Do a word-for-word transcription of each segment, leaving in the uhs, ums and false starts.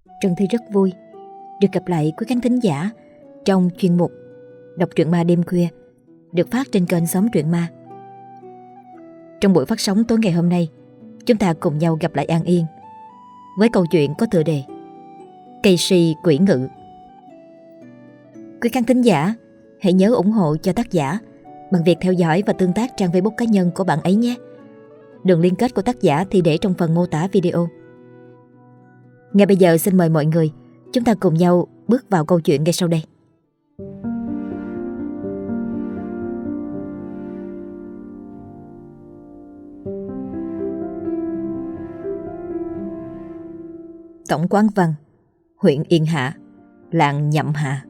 Trân Thi rất vui được gặp lại quý khán thính giả trong chuyên mục Đọc truyện ma đêm khuya được phát trên kênh Xóm Truyện Ma. Trong buổi phát sóng tối ngày hôm nay, chúng ta cùng nhau gặp lại An Yên với câu chuyện có tựa đề Cây si quỷ ngự. Quý khán thính giả hãy nhớ ủng hộ cho tác giả bằng việc theo dõi và tương tác trang Facebook cá nhân của bạn ấy nhé. Đường liên kết của tác giả thì để trong phần mô tả video. Ngay bây giờ xin mời mọi người chúng ta cùng nhau bước vào câu chuyện ngay sau đây. Tổng quán Văn, huyện Yên Hạ, làng Nhậm Hà.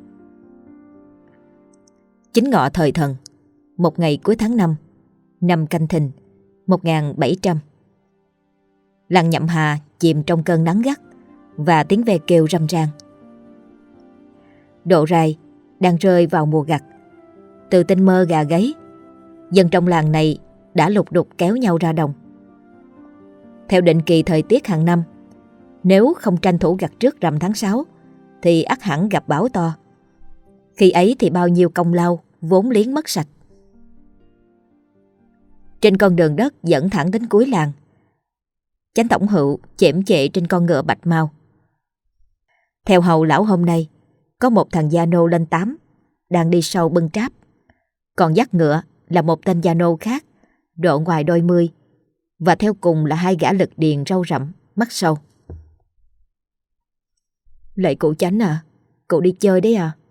Chính ngọ thời Thần, một ngày cuối tháng năm, năm Canh Thìn, một nghìn bảy trăm. Làng Nhậm Hà chìm trong cơn nắng gắt và tiếng ve kêu râm ran. Độ rai đang rơi vào mùa gặt. Từ tinh mơ gà gáy, dân trong làng này đã lục đục kéo nhau ra đồng. Theo định kỳ thời tiết hàng năm, nếu không tranh thủ gặt trước rằm tháng sáu thì ắt hẳn gặp bão to. Khi ấy thì bao nhiêu công lao vốn liếng mất sạch. Trên con đường đất dẫn thẳng đến cuối làng, Chánh tổng hữu chễm chệ trên con ngựa bạch mau. Theo hầu lão hôm nay, có một thằng gia nô lên tám đang đi sau bưng tráp, còn dắt ngựa là một tên gia nô khác độ ngoài đôi mươi, và theo cùng là hai gã lực điền râu rậm mắt sâu. Lạy cụ Chánh à, cụ đi chơi đấy à?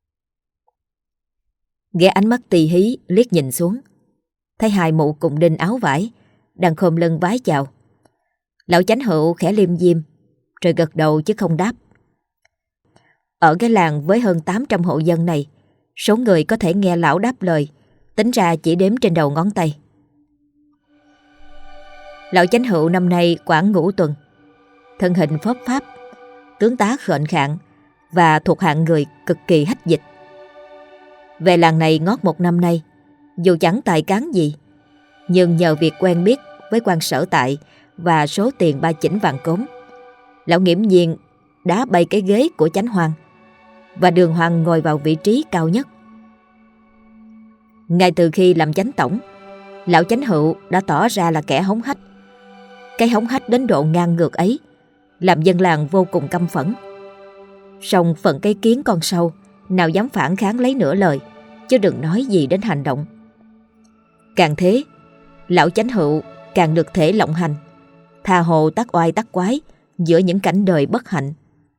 Ghé ánh mắt tì hí liếc nhìn xuống, thấy hai mụ cùng đinh áo vải đang khom lưng vái chào. Lão Chánh hữu khẽ liêm diêm rồi gật đầu chứ không đáp. Ở cái làng với hơn tám trăm hộ dân này, số người có thể nghe lão đáp lời tính ra chỉ đếm trên đầu ngón tay. Lão Chánh hữu năm nay quản ngũ tuần, thân hình phốp pháp, tướng tá khệnh khạng và thuộc hạng người cực kỳ hách dịch. Về làng này ngót một năm nay, dù chẳng tài cán gì, nhưng nhờ việc quen biết với quan sở tại và số tiền ba chỉnh vàng cốm, lão nghiễm nhiên đá bay cái ghế của Chánh Hoang và Đường Hoàng ngồi vào vị trí cao nhất. Ngay từ khi làm chánh tổng, lão Chánh hữu đã tỏ ra là kẻ hống hách. Cái hống hách đến độ ngang ngược ấy làm dân làng vô cùng căm phẫn. Song phận cái kiến con sâu nào dám phản kháng lấy nửa lời, chứ đừng nói gì đến hành động. Càng thế, lão Chánh hữu càng được thể lộng hành, tha hồ tác oai tác quái giữa những cảnh đời bất hạnh.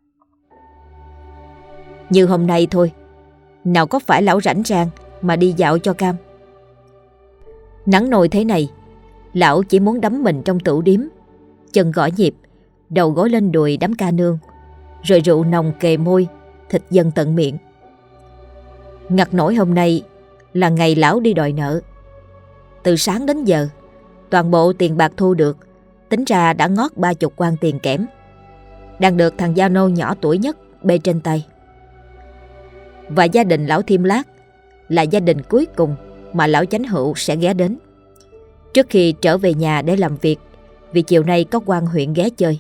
Như hôm nay thôi, nào có phải lão rảnh rang mà đi dạo cho cam. Nắng nôi thế này, lão chỉ muốn đắm mình trong tửu điếm, chân gõ nhịp, đầu gối lên đùi đám ca nương, rồi rượu nồng kề môi, thịt dần tận miệng. Ngặt nổi hôm nay là ngày lão đi đòi nợ. Từ sáng đến giờ, toàn bộ tiền bạc thu được tính ra đã ngót ba chục quan tiền kẽm, đang được thằng gia nô nhỏ tuổi nhất bê trên tay. Và gia đình lão Thiêm Lát là gia đình cuối cùng mà lão Chánh hữu sẽ ghé đến trước khi trở về nhà để làm việc, vì chiều nay có quan huyện ghé chơi.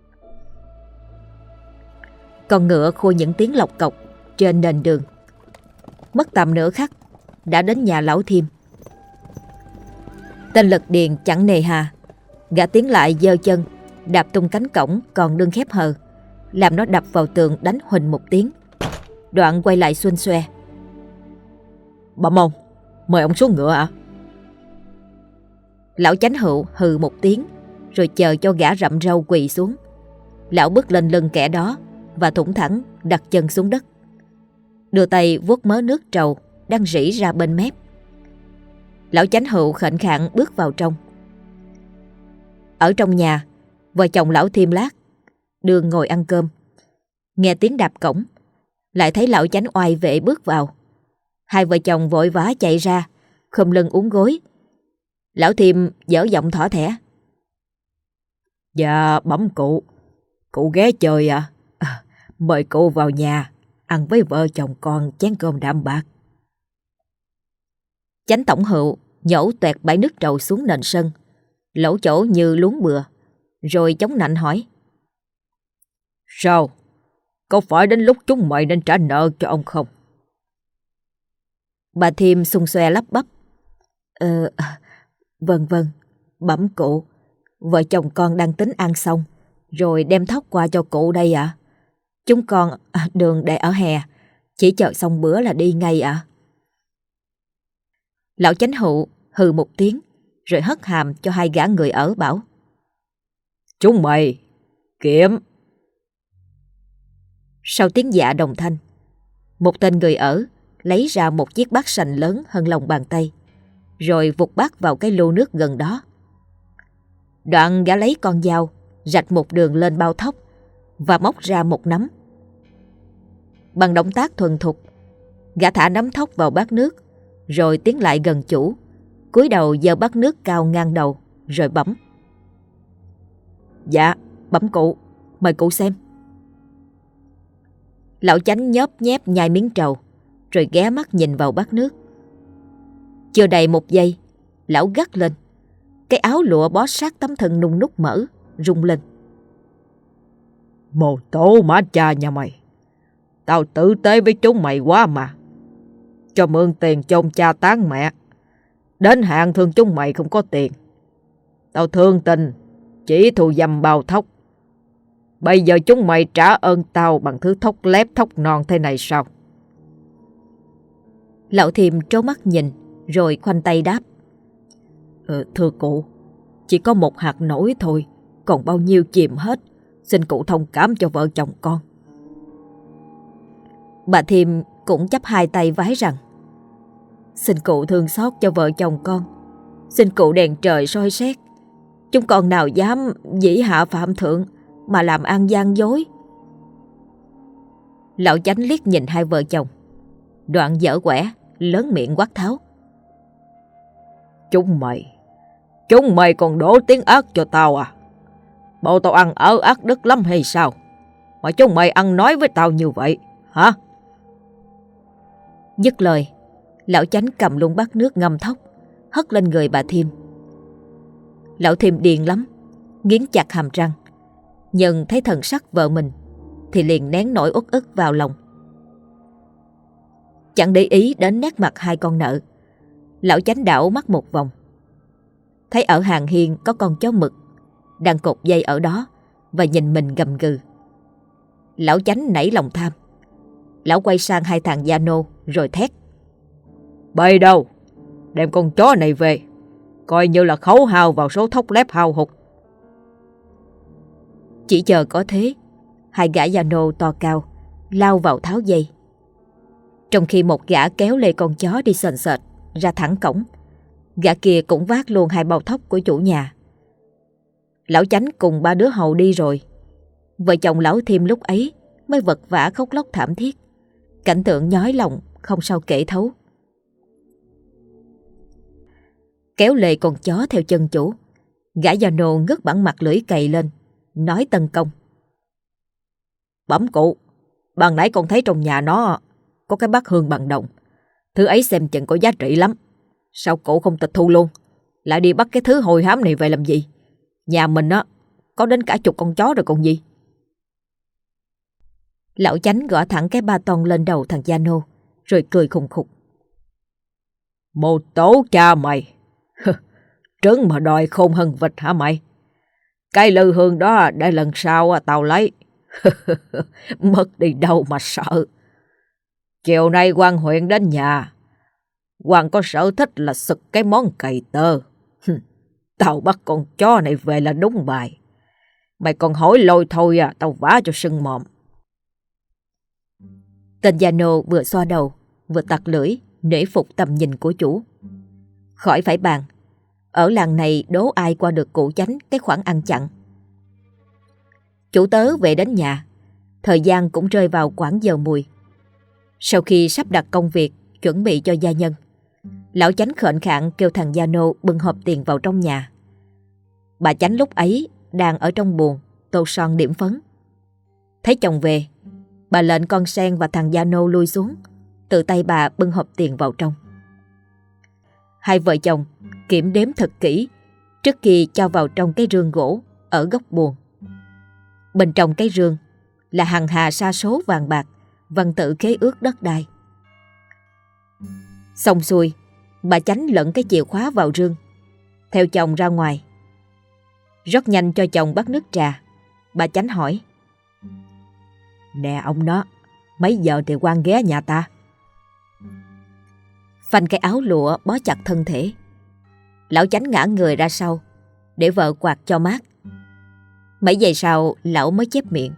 Con ngựa khua những tiếng lộc cọc trên nền đường. Mất tầm nửa khắc đã đến nhà lão Thiêm. Tên Lực Điền chẳng nề hà, gã tiến lại giơ chân đạp tung cánh cổng còn đương khép hờ, làm nó đập vào tường đánh huỳnh một tiếng. Đoạn quay lại xuân xoe. Bà Mông, mời ông xuống ngựa ạ. À? Lão Chánh hữu hừ một tiếng rồi chờ cho gã rậm râu quỳ xuống. Lão bước lên lưng kẻ đó và thủng thẳng đặt chân xuống đất, đưa tay vuốt mớ nước trầu đang rỉ ra bên mép. Lão Chánh hữu khệnh khạng bước vào trong. Ở trong nhà, vợ chồng lão Thiêm Lát đường ngồi ăn cơm, nghe tiếng đạp cổng, lại thấy lão Chánh oai vệ bước vào. Hai vợ chồng vội vã chạy ra, khom lưng uốn gối. Lão Thiêm dở giọng thỏ thẻ. Dạ bẩm cụ, cụ ghé chơi à? À, mời cụ vào nhà ăn với vợ chồng con chén cơm đạm bạc. Chánh tổng hữu nhổ toẹt bãi nước trầu xuống nền sân, lỗ chỗ như luống bừa, rồi chống nạnh hỏi. Sao? Có phải đến lúc chúng mày nên trả nợ cho ông không? Bà Thiêm xung xoe lắp bắp. Ờ, vâng vâng, bẩm cụ, vợ chồng con đang tính ăn xong rồi đem thóc qua cho cụ đây ạ. À. Chúng con à, đường để ở hè, chỉ chờ xong bữa là đi ngay ạ. À. Lão chánh hụ hừ một tiếng rồi hất hàm cho hai gã người ở bảo: Chúng mày, kiểm. Sau tiếng dạ đồng thanh, một tên người ở lấy ra một chiếc bát sành lớn hơn lòng bàn tay, rồi vụt bát vào cái lu nước gần đó. Đoạn gã lấy con dao rạch một đường lên bao thóc và móc ra một nắm. Bằng động tác thuần thục, gã thả nắm thóc vào bát nước, rồi tiến lại gần chủ, cúi đầu giơ bát nước cao ngang đầu, rồi bẩm: Dạ, bẩm cụ, mời cụ xem. Lão chánh nhóp nhép nhai miếng trầu, rồi ghé mắt nhìn vào bát nước. Chưa đầy một giây, lão gắt lên. Cái áo lụa bó sát tấm thân nung núc mỡ rung lên. Mồ tổ má cha nhà mày, tao tử tế với chúng mày quá mà. Cho mượn tiền chôn cha tán mẹ, đến hạn thương chúng mày không có tiền. Tao thương tình, chỉ thù dầm bao thóc. Bây giờ chúng mày trả ơn tao bằng thứ thóc lép thóc non thế này sao? Lão Thiêm trố mắt nhìn, rồi khoanh tay đáp: ờ, Thưa cụ, chỉ có một hạt nổi thôi, còn bao nhiêu chìm hết. Xin cụ thông cảm cho vợ chồng con. Bà Thiêm cũng chắp hai tay vái rằng: Xin cụ thương xót cho vợ chồng con. Xin cụ đèn trời soi xét. Chúng con nào dám dĩ hạ phạm thượng mà làm ăn gian dối. Lão chánh liếc nhìn hai vợ chồng, đoạn dở quẻ, lớn miệng quát tháo: Chúng mày, chúng mày còn đổ tiếng ác cho tao à? Bộ tao ăn ở ác đức lắm hay sao mà chúng mày ăn nói với tao như vậy, hả? Dứt lời, lão chánh cầm luôn bát nước ngâm thóc, hất lên người bà Thiêm. Lão Thiêm điên lắm, nghiến chặt hàm răng, nhưng thấy thần sắc vợ mình thì liền nén nỗi uất ức vào lòng. Chẳng để ý đến nét mặt hai con nợ, lão chánh đảo mắt một vòng, thấy ở hàng hiên có con chó mực đang cột dây ở đó và nhìn mình gầm gừ. Lão chánh nảy lòng tham. Lão quay sang hai thằng gia nô rồi thét: Bày đâu, đem con chó này về, coi như là khấu hao vào số thóc lép hao hụt. Chỉ chờ có thế, hai gã gia nô to cao lao vào tháo dây, trong khi một gã kéo lê con chó đi sền sệt ra thẳng cổng. Gã kia cũng vác luôn hai bao thóc của chủ nhà. Lão chánh cùng ba đứa hầu đi rồi, vợ chồng lão Thiêm lúc ấy mới vật vã khóc lóc thảm thiết. Cảnh tượng nhói lòng không sao kể thấu. Kéo lê con chó theo chân chủ, gã gia nô ngước bản mặt lưỡi cày lên, nói tấn công: Bẩm cụ, ban nãy con thấy trong nhà nó có cái bát hương bằng đồng. Thứ ấy xem chừng có giá trị lắm. Sao cụ không tịch thu luôn, lại đi bắt cái thứ hôi hám này về làm gì? Nhà mình á có đến cả chục con chó rồi còn gì. Lão chánh gõ thẳng cái ba ton lên đầu thằng gia nô, rồi cười khùng khục: Mồ tổ cha mày, trứng mà đòi khôn hơn vịt hả mày? Cái lư hương đó để lần sau tao lấy. Mất đi đâu mà sợ. Chiều nay quan huyện đến nhà, quan có sở thích là sực cái món cày tơ. Tao bắt con chó này về là đúng bài. Mày còn hỏi lôi thôi à, tao vả cho sưng mồm. Tên gia nô vừa xoa đầu vừa tặc lưỡi nể phục tầm nhìn của chủ. Khỏi phải bàn, ở làng này đố ai qua được cụ chánh cái khoản ăn chặn. Chủ tớ về đến nhà, thời gian cũng rơi vào khoảng giờ mùi. Sau khi sắp đặt công việc chuẩn bị cho gia nhân, lão chánh khệnh khạng kêu thằng gia nô bưng hộp tiền vào trong nhà. Bà chánh lúc ấy đang ở trong buồng tô son điểm phấn. Thấy chồng về, bà lệnh con sen và thằng gia nô lui xuống, tự tay bà bưng hộp tiền vào trong. Hai vợ chồng kiểm đếm thật kỹ trước khi cho vào trong cái rương gỗ ở góc buồng. Bên trong cái rương là hằng hà sa số vàng bạc, văn tự khế ước đất đai. Xong xuôi, bà Chánh lẫn cái chìa khóa vào rương, theo chồng ra ngoài. Rất nhanh cho chồng bắt nước trà, bà Chánh hỏi: "Nè ông đó, mấy giờ thì quan ghé nhà ta?" Phanh cái áo lụa bó chặt thân thể, lão Chánh ngã người ra sau để vợ quạt cho mát. Mấy giây sau lão mới chép miệng: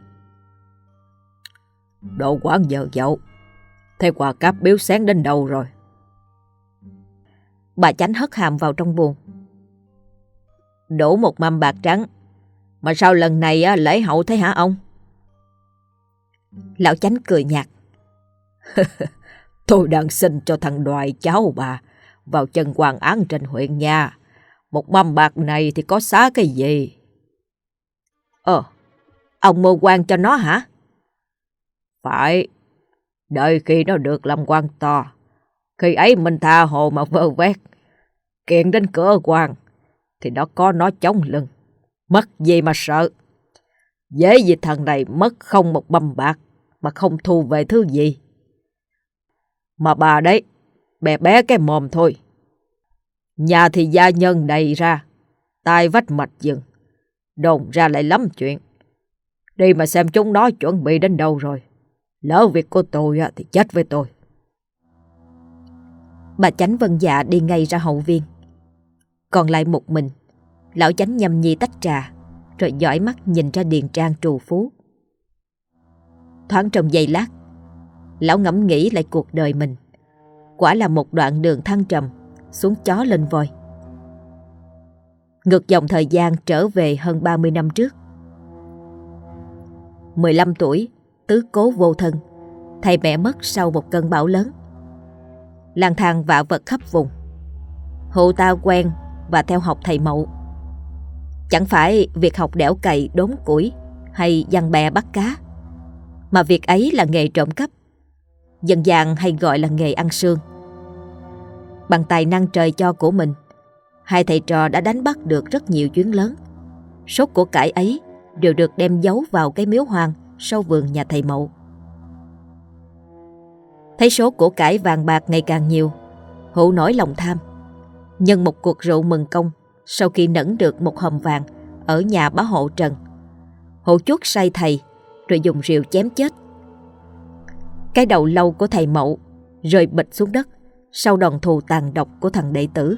"Độ khoảng giờ dậu, thế quà cáp biếu sáng đến đâu rồi?" Bà Chánh hất hàm vào trong buồng: "Đủ một mâm bạc trắng, mà sao lần này á, lễ hậu thế hả ông?" Lão Chánh cười nhạt: "Tôi đang xin cho thằng Đoài cháu bà vào chân quan án trên huyện nha. Một mâm bạc này thì có xá cái gì?" "Ờ, ông mua quan cho nó hả?" "Phải, đợi khi nó được làm quan to, khi ấy mình tha hồ mà vơ vét, kiện đến cửa quan thì nó có nó chống lưng, mất gì mà sợ. Dễ gì thằng này mất không một mâm bạc mà không thu về thứ gì. Mà bà đấy, bé bé cái mồm thôi. Nhà thì gia nhân đầy ra, tai vách mạch dừng, đồn ra lại lắm chuyện. Đi mà xem chúng nó chuẩn bị đến đâu rồi. Lỡ việc của tôi thì chết với tôi." Bà Chánh vâng dạ đi ngay ra hậu viên. Còn lại một mình, lão Chánh nhâm nhi tách trà, rồi dõi mắt nhìn ra điền trang trù phú. Thoáng trong giây lát, lão ngẫm nghĩ lại cuộc đời mình. Quả là một đoạn đường thăng trầm, xuống chó lên voi. Ngược dòng thời gian trở về hơn ba mươi năm trước. mười lăm tuổi, tứ cố vô thân, thầy mẹ mất sau một cơn bão lớn. Lang thang vạ vật khắp vùng, Hụ ta quen và theo học thầy Mậu. Chẳng phải việc học đẽo cày đốn củi hay giăng bè bắt cá, mà việc ấy là nghề trộm cắp, dân gian hay gọi là nghề ăn xương. Bằng tài năng trời cho của mình, hai thầy trò đã đánh bắt được rất nhiều chuyến lớn. Số của cải ấy đều được đem giấu vào cái miếu hoang sau vườn nhà thầy Mậu. Thấy số của cải vàng bạc ngày càng nhiều, Hụ nổi lòng tham. Nhân một cuộc rượu mừng công, sau khi nẫn được một hòm vàng ở nhà bá hộ Trần, Hụ chuốt say thầy rồi dùng rìu chém chết. Cái đầu lâu của thầy Mậu rơi bịch xuống đất sau đòn thù tàn độc của thằng đệ tử.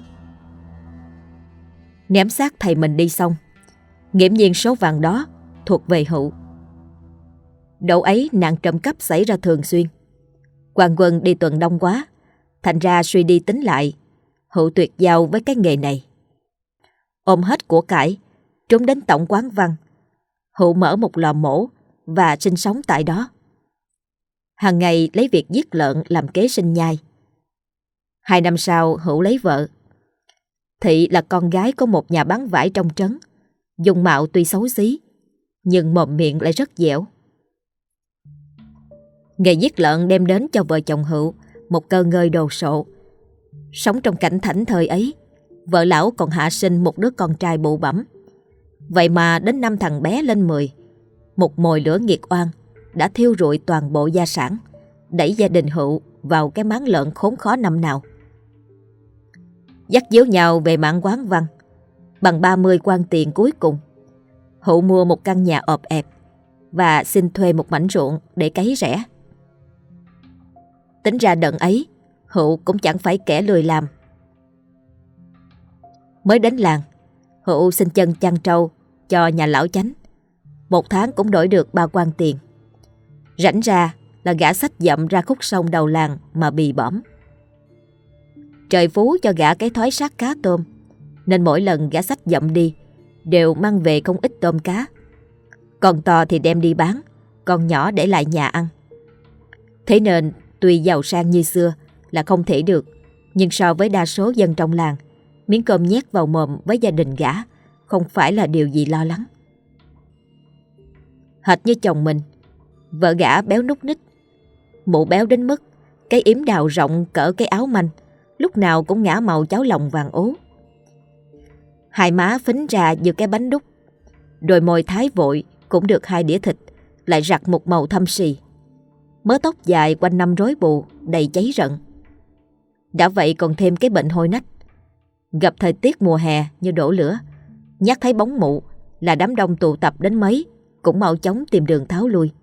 Ném xác thầy mình đi xong, nghiễm nhiên số vàng đó thuộc về Hụ. Đậu ấy nạn trộm cắp xảy ra thường xuyên. Quan quân đi tuần đông quá, thành ra suy đi tính lại, Hụ tuyệt giao với cái nghề này. Ôm hết của cải, trốn đến tổng quán Văn. Hụ mở một lò mổ và sinh sống tại đó. Hàng ngày lấy việc giết lợn làm kế sinh nhai. Hai năm sau Hữu lấy vợ. Thị là con gái của một nhà bán vải trong trấn. Dung mạo tuy xấu xí, nhưng mồm miệng lại rất dẻo. Nghề giết lợn đem đến cho vợ chồng Hữu một cơ ngơi đồ sộ. Sống trong cảnh thảnh thơi ấy, vợ lão còn hạ sinh một đứa con trai bụ bẫm. Vậy mà đến năm thằng bé lên mười, một mồi lửa nghiệt oan đã thiêu rụi toàn bộ gia sản, đẩy gia đình Hữu vào cái máng lợn khốn khó năm nào. Dắt díu nhau về mạn quán Văn, bằng ba mươi quan tiền cuối cùng, Hữu mua một căn nhà ọp ẹp và xin thuê một mảnh ruộng để cấy rẽ. Tính ra đợt ấy, Hữu cũng chẳng phải kẻ lười làm. Mới đến làng, Hữu xin chân chăn trâu cho nhà lão Chánh. Một tháng cũng đổi được ba quan tiền. Rảnh ra là gã xách dậm ra khúc sông đầu làng mà bì bõm. Trời phú cho gã cái thói sát cá tôm, nên mỗi lần gã xách dậm đi đều mang về không ít tôm cá. Con to thì đem đi bán, con nhỏ để lại nhà ăn. Thế nên tuy giàu sang như xưa là không thể được, nhưng so với đa số dân trong làng, miếng cơm nhét vào mồm với gia đình gã không phải là điều gì lo lắng. Hệt như chồng mình, vợ gã béo núc ních, mụ béo đến mức cái yếm đào rộng cỡ cái áo manh, lúc nào cũng ngả màu cháo lòng vàng ố. Hai má phính ra như cái bánh đúc, đôi môi thái vội cũng được hai đĩa thịt, lại rặt một màu thâm sì. Mớ tóc dài quanh năm rối bù, đầy cháy rận. Đã vậy còn thêm cái bệnh hôi nách. Gặp thời tiết mùa hè như đổ lửa, nhắc thấy bóng mụ là đám đông tụ tập đến mấy cũng mau chóng tìm đường tháo lui.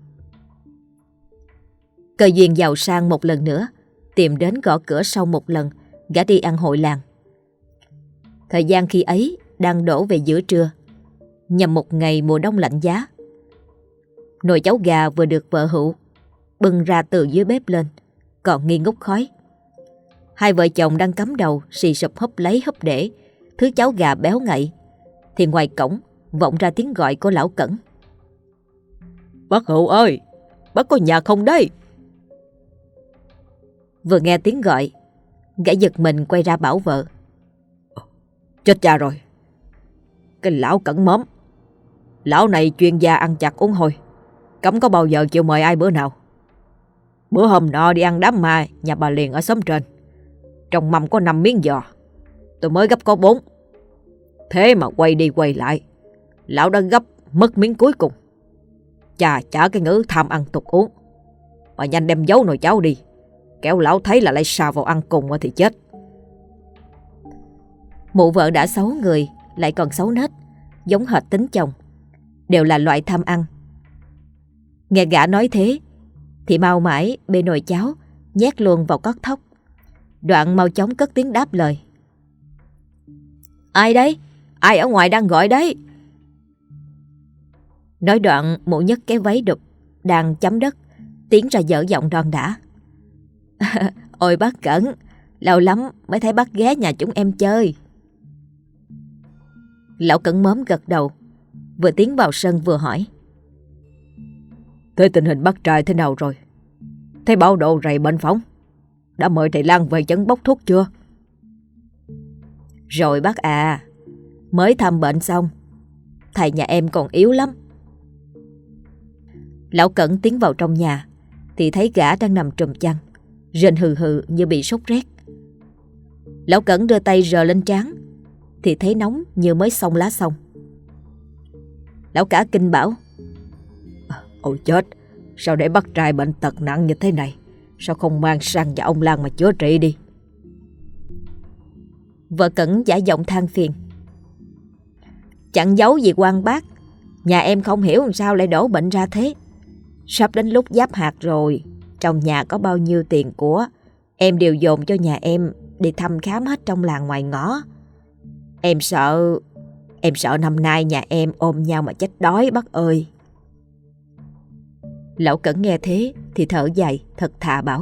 Cơ duyên giàu sang một lần nữa, tìm đến gõ cửa sau một lần, gã đi ăn hội làng. Thời gian khi ấy đang đổ về giữa trưa, nhằm một ngày mùa đông lạnh giá. Nồi cháo gà vừa được vợ Hữu bưng ra từ dưới bếp lên, còn nghi ngút khói. Hai vợ chồng đang cắm đầu xì sụp húp lấy húp để thứ cháo gà béo ngậy, thì ngoài cổng vọng ra tiếng gọi của lão Cẩn. Bác Hữu ơi, bác có nhà không đây? Vừa nghe tiếng gọi, gã giật mình quay ra bảo vợ. Chết cha rồi, cái lão Cẩn móm. Lão này chuyên gia ăn chặt uống hôi, cấm có bao giờ chịu mời ai bữa nào. Bữa hôm nọ đi ăn đám ma nhà bà Liền ở xóm trên, trong mâm có năm miếng giò, tôi mới gấp có bốn. Thế mà quay đi quay lại, lão đã gấp mất miếng cuối cùng. Chà chả cái ngữ tham ăn tục uống. Mà nhanh đem giấu nồi cháo đi, kéo lão thấy là lại xào vào ăn cùng thì chết. Mụ vợ đã xấu người, lại còn xấu nết, giống hệt tính chồng, đều là loại tham ăn. Nghe gã nói thế thì mau mãi bê nồi cháo nhét luôn vào cót thóc. Đoạn mau chóng cất tiếng đáp lời. Ai đấy? Ai ở ngoài đang gọi đấy? Nói đoạn mụ nhấc cái váy đục đang chấm đất, tiến ra dở giọng đòn đã. Ôi bác Cẩn, lâu lắm mới thấy bác ghé nhà chúng em chơi. Lão Cẩn móm gật đầu, vừa tiến vào sân vừa hỏi. Thế tình hình bác trai thế nào rồi? Thấy báo độ rầy bệnh phóng, đã mời thầy Lan về chẩn bốc thuốc chưa? Rồi bác à, mới thăm bệnh xong. Thầy nhà em còn yếu lắm. Lão Cẩn tiến vào trong nhà thì thấy gã đang nằm trùm chăn, rên hừ hừ như bị sốt rét. Lão Cẩn đưa tay rờ lên trán thì thấy nóng như mới xông lá xong. Lão cả kinh bảo. Ôi chết, sao để bác trai bệnh tật nặng như thế này? Sao không mang sang nhà ông Lan mà chữa trị đi? Vợ Cẩn giả giọng than phiền. Chẳng giấu gì quan bác, nhà em không hiểu làm sao lại đổ bệnh ra thế. Sắp đến lúc giáp hạt rồi, trong nhà có bao nhiêu tiền của em đều dồn cho nhà em đi thăm khám hết trong làng ngoài ngõ. Em sợ, em sợ năm nay nhà em ôm nhau mà chết đói bác ơi. Lão Cẩn nghe thế thì thở dài thật thà bảo.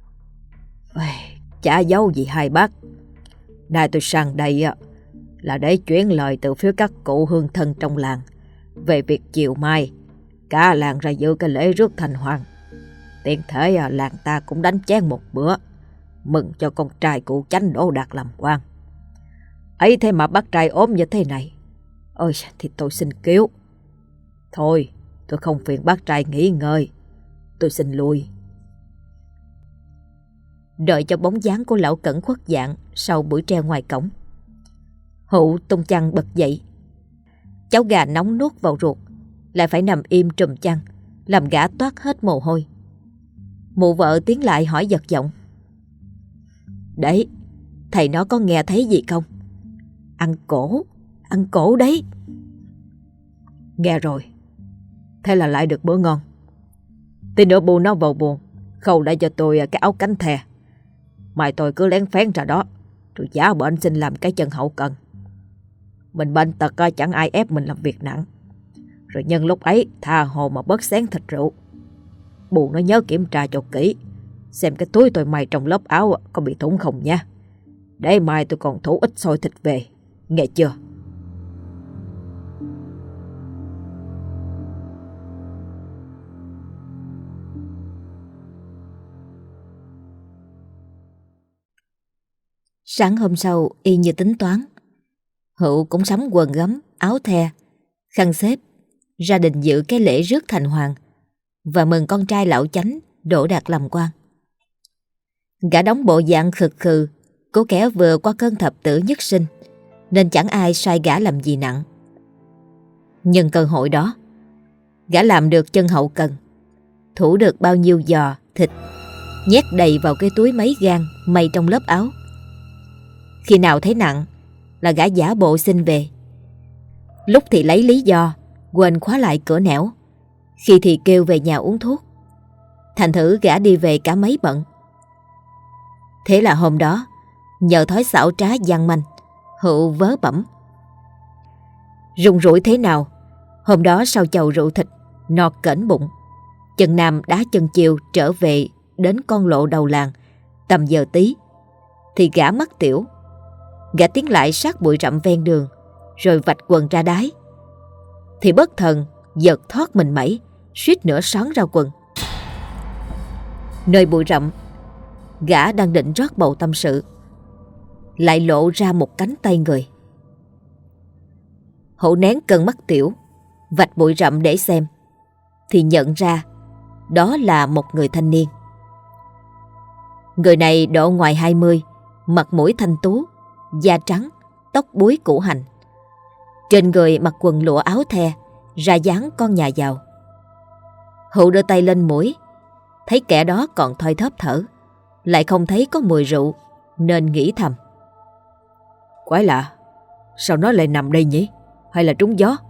Chả giấu gì hai bác, nay tôi sang đây là để chuyển lời từ phía các cụ hương thân trong làng về việc chiều mai cả làng ra dự cái lễ rước thành hoàng. Tiện thể làng ta cũng đánh chén một bữa, mừng cho con trai cụ Chánh đỗ đạt làm quan. Ấy thế mà bác trai ốm như thế này, ôi thì tôi xin cứu. Thôi tôi không phiền bác trai nghỉ ngơi, tôi xin lui. Đợi cho bóng dáng của lão Cẩn khuất dạng sau buổi treo ngoài cổng, Hữu tung chăn bật dậy. Cháu gà nóng nuốt vào ruột, lại phải nằm im trùm chăn, làm gã toát hết mồ hôi. Mụ vợ tiến lại hỏi giật giọng. Đấy, thầy nó có nghe thấy gì không? Ăn cổ, ăn cổ đấy. Nghe rồi, thế là lại được bữa ngon. Tí nữa bu nó vào buồn, khâu lại cho tôi cái áo cánh thè. Mai tôi cứ lén phén ra đó, rồi giả bệnh xin làm cái chân hậu cần. Mình bệnh tật chẳng ai ép mình làm việc nặng. Rồi nhân lúc ấy tha hồ mà bớt xén thịt rượu. Bù nó nhớ kiểm tra cho kỹ, xem cái túi tôi may trong lớp áo có bị thủng không nha. Để mai tôi còn thủ ít xôi thịt về, nghe chưa? Sáng hôm sau y như tính toán, Hữu cũng sắm quần gấm, áo the, khăn xếp, ra định dự cái lễ rước thành hoàng và mừng con trai lão Chánh đỗ đạt làm quan. Gã đóng bộ dạng khực khừ, cố kẻ vừa qua cơn thập tử nhất sinh, nên chẳng ai sai gã làm gì nặng. Nhân cơ hội đó, Gã làm được chân hậu cần, thủ được bao nhiêu giò, thịt, nhét đầy vào cái túi mấy gang may trong lớp áo. Khi nào thấy nặng là gã giả bộ xin về. Lúc thì lấy lý do quên khóa lại cửa nẻo, khi thì kêu về nhà uống thuốc. Thành thử gã đi về cả mấy bận. Thế là hôm đó, nhờ thói xảo trá gian manh, Hữu vớ bẩm. Rung rủi thế nào, hôm đó sau chầu rượu thịt, no cỡn bụng, chân nam đá chân chiều trở về đến con lộ đầu làng, tầm giờ tí, thì gã mắc tiểu. Gã tiến lại sát bụi rậm ven đường, rồi vạch quần ra đái. Thì bất thần giật thoát mình mẩy, suýt nữa xón ra quần. Nơi bụi rậm, gã đang định rót bầu tâm sự, lại lộ ra một cánh tay người. Hữu nén cơn mắc tiểu, vạch bụi rậm để xem, thì nhận ra đó là một người thanh niên. Người này độ ngoài hai mươi, mặt mũi thanh tú, da trắng, tóc búi củ hành. Trên người mặc quần lụa áo the, ra dáng con nhà giàu. Hữu đưa tay lên mũi, thấy kẻ đó còn thoi thóp thở, lại không thấy có mùi rượu, nên nghĩ thầm. Quái lạ, sao nó lại nằm đây nhỉ? Hay là trúng gió?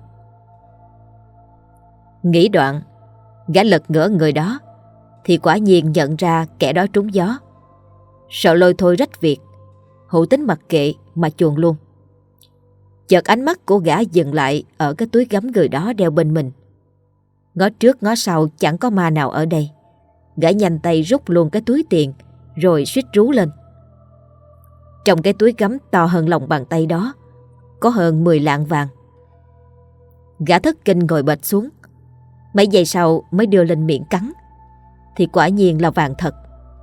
Nghĩ đoạn, gã lật ngửa người đó, thì quả nhiên nhận ra kẻ đó trúng gió. Sợ lôi thôi rách việc, Hữu tính mặc kệ mà chuồn luôn. Chợt ánh mắt của gã dừng lại ở cái túi gấm người đó đeo bên mình. Ngó trước ngó sau chẳng có ma nào ở đây. Gã nhanh tay rút luôn cái túi tiền, rồi suýt rú lên. Trong cái túi gấm to hơn lòng bàn tay đó, có hơn mười lạng vàng. Gã thất kinh ngồi bệt xuống. Mấy giây sau mới đưa lên miệng cắn, thì quả nhiên là vàng thật.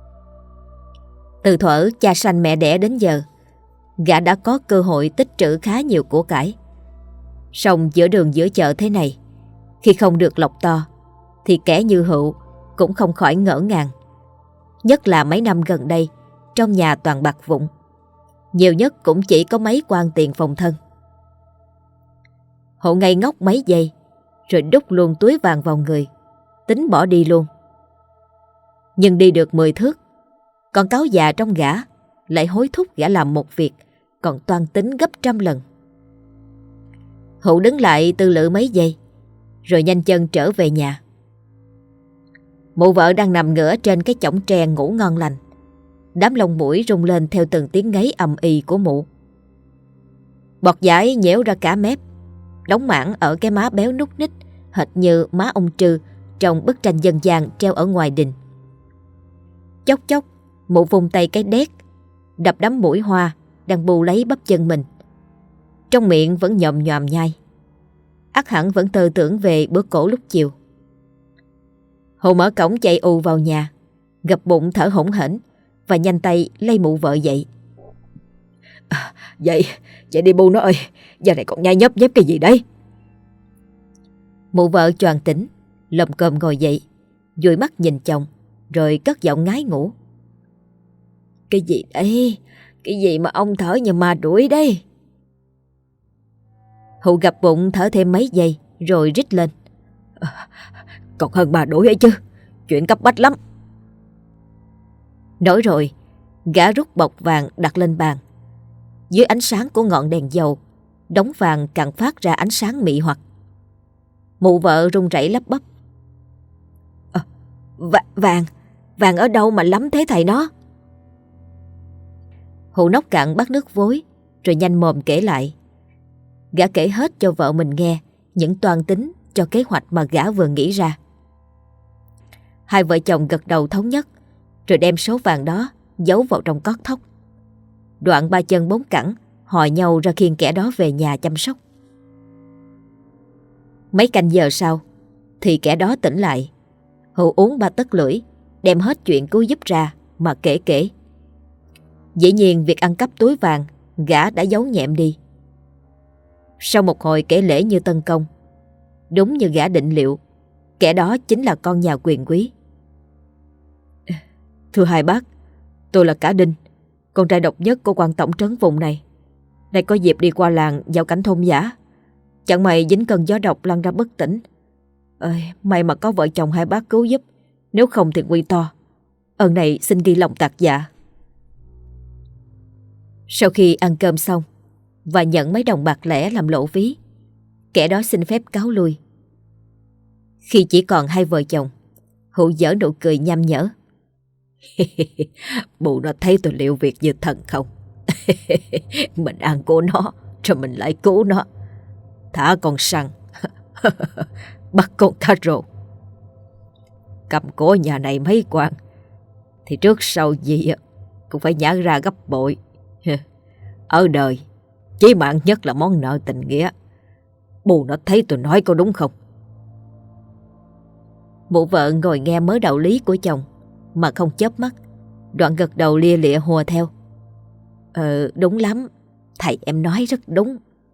Từ thuở cha sanh mẹ đẻ đến giờ, gã đã có cơ hội tích trữ khá nhiều của cải. Song giữa đường giữa chợ thế này, khi không được lọc to, thì kẻ như Hữu cũng không khỏi ngỡ ngàng. Nhất là mấy năm gần đây, trong nhà toàn bạc vụn, nhiều nhất cũng chỉ có mấy quan tiền phòng thân. Hữu ngây ngốc mấy giây, rồi đút luôn túi vàng vào người, tính bỏ đi luôn. Nhưng đi được mười thước, con cáo già trong gã lại hối thúc gã làm một việc còn toan tính gấp trăm lần. Hữu đứng lại tư lự mấy giây, rồi nhanh chân trở về nhà. Mụ vợ đang nằm ngửa trên cái chõng tre ngủ ngon lành. Đám lông mũi rung lên theo từng tiếng ngáy ầm ì của mụ. Bọt dãi nhễu ra cả mép, đóng mảng ở cái má béo núc ních, hệt như má ông Trư trong bức tranh dân gian treo ở ngoài đình. Chốc chốc, mụ vung tay cái đét, đập đám mũi hoa đang bù lấy bắp chân mình. Trong miệng vẫn nhòm nhòm nhai, ắt hẳn vẫn tơ tưởng về bữa cổ lúc chiều. Hữu mở cổng chạy ù vào nhà, gập bụng thở hổn hển và nhanh tay lay mụ vợ dậy. À, dậy, dậy đi bu nó ơi, giờ này còn nhai nhấp nhép cái gì đấy? Mụ vợ choàng tỉnh, lồm cồm ngồi dậy, dụi mắt nhìn chồng, rồi cất giọng ngái ngủ. Cái gì đấy? Cái gì mà ông thở như ma đuổi đây? Hữu gập bụng thở thêm mấy giây, rồi rít lên. À, còn hơn ma đuổi ấy chứ, chuyện cấp bách lắm. Nói rồi, gã rút bọc vàng đặt lên bàn. Dưới ánh sáng của ngọn đèn dầu, đống vàng càng phát ra ánh sáng mị hoặc. Mụ vợ run rẩy lắp bắp. À, v- vàng, vàng ở đâu mà lắm thế thầy nó? Hữu nốc cạn bát nước vối, rồi nhanh mồm kể lại. Gã kể hết cho vợ mình nghe những toan tính cho kế hoạch mà gã vừa nghĩ ra. Hai vợ chồng gật đầu thống nhất, rồi đem số vàng đó giấu vào trong cót thóc. Đoạn ba chân bốn cẳng hò nhau ra khiêng kẻ đó về nhà chăm sóc. Mấy canh giờ sau thì kẻ đó tỉnh lại. Hữu uống ba tấc lưỡi, đem hết chuyện cứu giúp ra mà kể kể. Dĩ nhiên việc ăn cắp túi vàng gã đã giấu nhẹm đi. Sau một hồi kể lễ như tân công, đúng như gã định liệu, kẻ đó chính là con nhà quyền quý. Thưa hai bác, tôi là Cả Đinh, con trai độc nhất của quan tổng trấn vùng này. Nay có dịp đi qua làng vào cảnh thôn giả, chẳng may dính cơn gió độc lăn ra bất tỉnh. Ơi, may mà có vợ chồng hai bác cứu giúp, nếu không thì nguy to. Ơn này xin ghi lòng tạc dạ. Sau khi ăn cơm xong và nhận mấy đồng bạc lẻ làm lộ ví, kẻ đó xin phép cáo lui. Khi chỉ còn hai vợ chồng, Hữu giở nụ cười nham nhở. Bộ nó thấy tôi liệu việc như thần không? Mình ăn của nó, rồi mình lại cứu nó. Thả con săn, bắt con cá rô. Cầm cố nhà này mấy quan, thì trước sau gì cũng phải nhả ra gấp bội. Ở đời, chí mạng nhất là món nợ tình nghĩa. Bù nó thấy tôi nói có đúng không? Mụ vợ ngồi nghe mớ đạo lý của chồng mà không chớp mắt, đoạn gật đầu lia lịa hùa theo. Ờ, đúng lắm, thầy em nói rất đúng.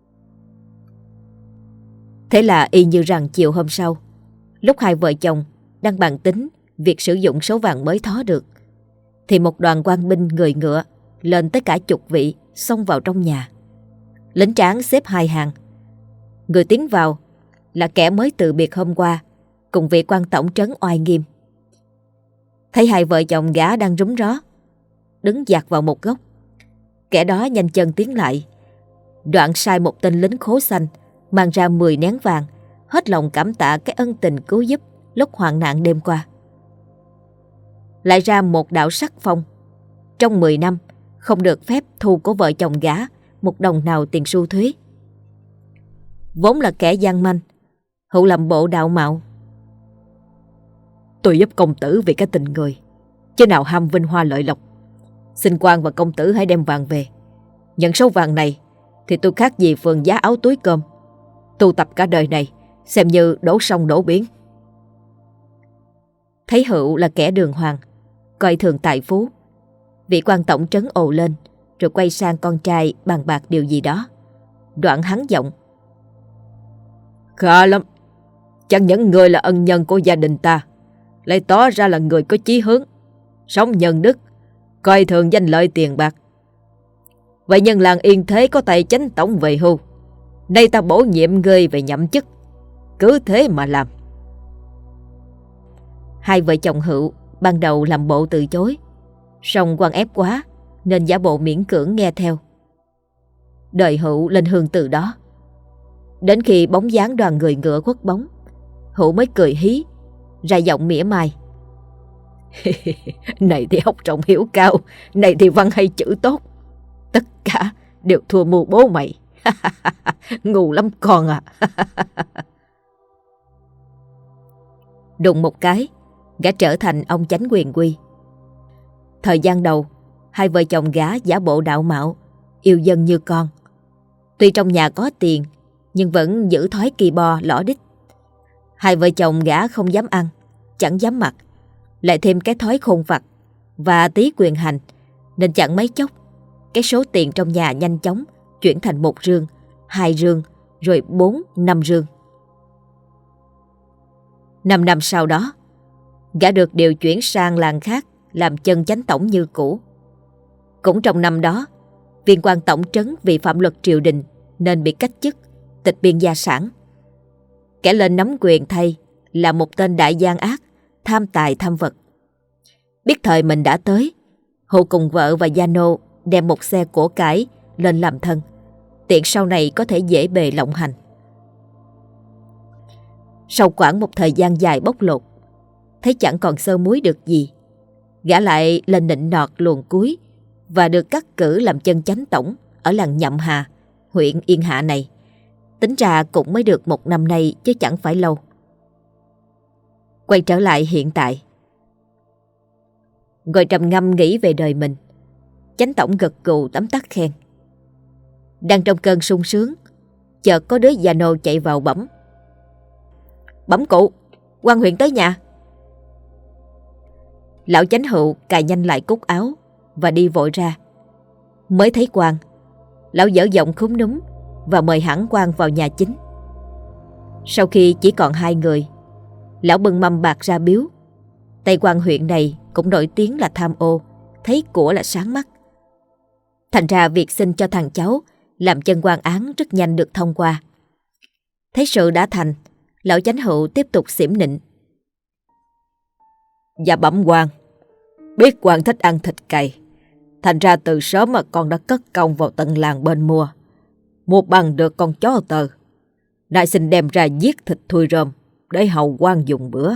Thế là y như rằng chiều hôm sau, lúc hai vợ chồng đang bàn tính việc sử dụng số vàng mới thó được, thì một đoàn quan binh người ngựa lên tới cả chục vị xông vào trong nhà. Lính tráng xếp hai hàng. Người tiến vào là kẻ mới từ biệt hôm qua cùng vị quan tổng trấn oai nghiêm. Thấy hai vợ chồng gã đang rúm ró, đứng dạt vào một góc, kẻ đó nhanh chân tiến lại, đoạn sai một tên lính khố xanh mang ra mười nén vàng, hết lòng cảm tạ cái ân tình cứu giúp lúc hoạn nạn đêm qua. Lại ra một đạo sắc phong, trong mười năm không được phép thu của vợ chồng gã một đồng nào tiền xu thuế. Vốn là kẻ gian manh, Hữu làm bộ đạo mạo. Tôi giúp công tử vì cái tình người, chứ nào ham vinh hoa lợi lộc. Xin quan và công tử hãy đem vàng về. Nhận số vàng này thì tôi khác gì phường giá áo túi cơm, tu tập cả đời này xem như đổ sông đổ biển. Thấy Hữu là kẻ đường hoàng, coi thường tài phú, vị quan tổng trấn ồ lên, rồi quay sang con trai bàn bạc điều gì đó. Đoạn hắn giọng. Khá lắm, chẳng những người là ân nhân của gia đình ta, lại tỏ ra là người có chí hướng, sống nhân đức, coi thường danh lợi tiền bạc. Vậy nhân làng Yên Thế có tay chánh tổng về hưu, nay ta bổ nhiệm ngươi về nhậm chức, cứ thế mà làm. Hai vợ chồng Hữu ban đầu làm bộ từ chối, song quan ép quá nên giả bộ miễn cưỡng nghe theo. Đời Hữu lên hương từ đó. Đến khi bóng dáng đoàn người ngựa khuất bóng, Hữu mới cười hí, ra giọng mỉa mai. Này thì học rộng hiểu cao, này thì văn hay chữ tốt, tất cả đều thua mù bố mày. Ngu lắm con à. Đùng một cái, gã trở thành ông chánh quyền quy. Thời gian đầu, hai vợ chồng gã giả bộ đạo mạo, yêu dân như con. Tuy trong nhà có tiền, nhưng vẫn giữ thói kỳ bo lõ đích. Hai vợ chồng gã không dám ăn, chẳng dám mặc, lại thêm cái thói khôn vặt và tí quyền hành, nên chẳng mấy chốc cái số tiền trong nhà nhanh chóng chuyển thành một rương, hai rương, rồi bốn, năm rương. Năm năm sau đó, gã được điều chuyển sang làng khác làm chân chánh tổng như cũ. Cũng trong năm đó, viên quan tổng trấn vì phạm luật triều đình nên bị cách chức, tịch biên gia sản. Kẻ lên nắm quyền thay là một tên đại gian ác, tham tài tham vật. Biết thời mình đã tới, Hữu cùng vợ và gia nô đem một xe của cải lên làm thân, tiện sau này có thể dễ bề lộng hành. Sau khoảng một thời gian dài bóc lột, thấy chẳng còn sơ muối được gì, gã lại lên nịnh nọt luồn cuối và được cắt cử làm chân chánh tổng ở làng Nhậm Hà, huyện Yên Hạ này. Tính ra cũng mới được một năm nay chứ chẳng phải lâu. Quay trở lại hiện tại, ngồi trầm ngâm nghĩ về đời mình, chánh tổng gật gù tấm tắc khen. Đang trong cơn sung sướng, chợt có đứa già nô chạy vào bẩm. Bẩm cụ, quan huyện tới nhà. Lão chánh Hữu cài nhanh lại cúc áo và đi vội ra. Mới thấy quan, lão dở giọng khúm núm và mời hẳn quan vào nhà chính. Sau khi chỉ còn hai người, lão bưng mâm bạc ra biếu. Tay quan huyện này cũng nổi tiếng là tham ô, thấy của là sáng mắt. Thành ra việc xin cho thằng cháu làm chân quan án rất nhanh được thông qua. Thấy sự đã thành, Lão chánh hữu tiếp tục xỉm nịnh. Dạ bẩm quan, biết quan thích ăn thịt cầy, thành ra từ sớm mà con đã cất công vào tận làng bên mua. Mua bằng được con chó tờ, nay xin đem ra giết thịt thui rơm để hầu quan dùng bữa.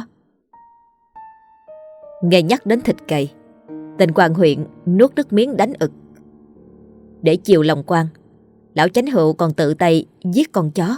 Nghe nhắc đến thịt cầy, Tên quan huyện nuốt nước miếng đánh ực. Để chiều lòng quan, lão chánh hữu còn tự tay giết con chó.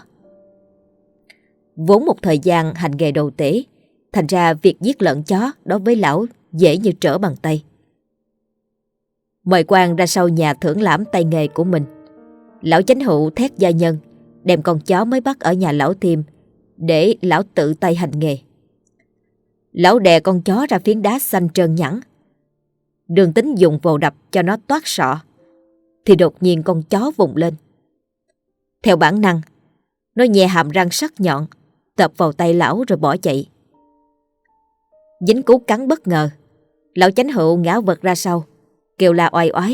Vốn một thời gian hành nghề đồ tể, thành ra việc giết lợn chó đối với lão dễ như trở bàn tay. Mời quan ra sau nhà thưởng lãm tay nghề của mình. Lão chánh hữu thét gia nhân, đem con chó mới bắt ở nhà lão Thiêm để lão tự tay hành nghề. Lão đè con chó ra phiến đá xanh trơn nhẵn. Đường Tính dùng vồ đập cho nó toát sọ, thì đột nhiên con chó vùng lên. Theo bản năng, nó nhè hàm răng sắc nhọn, tập vào tay lão rồi bỏ chạy. Dính cú cắn bất ngờ, lão chánh hữu ngã vật ra sau, kêu la oai oái.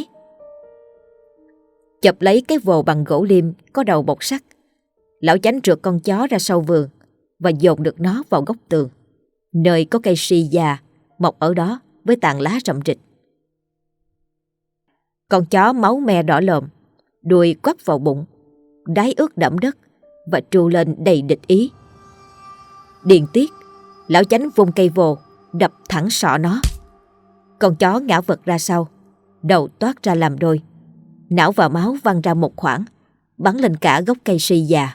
Chập lấy cái vồ bằng gỗ liêm có đầu bọc sắt, lão chánh trượt con chó ra sau vườn và dồn được nó vào góc tường, nơi có cây si già mọc ở đó với tàn lá rậm rịch. Con chó máu me đỏ lòm, đuôi quắp vào bụng, đáy ướt đẫm đất và tru lên đầy địch ý. Điền tiết, lão chánh vung cây vồ đập thẳng sọ nó. Con chó ngã vật ra sau, đầu toát ra làm đôi, não và máu văng ra một khoảng, bắn lên cả gốc cây si già.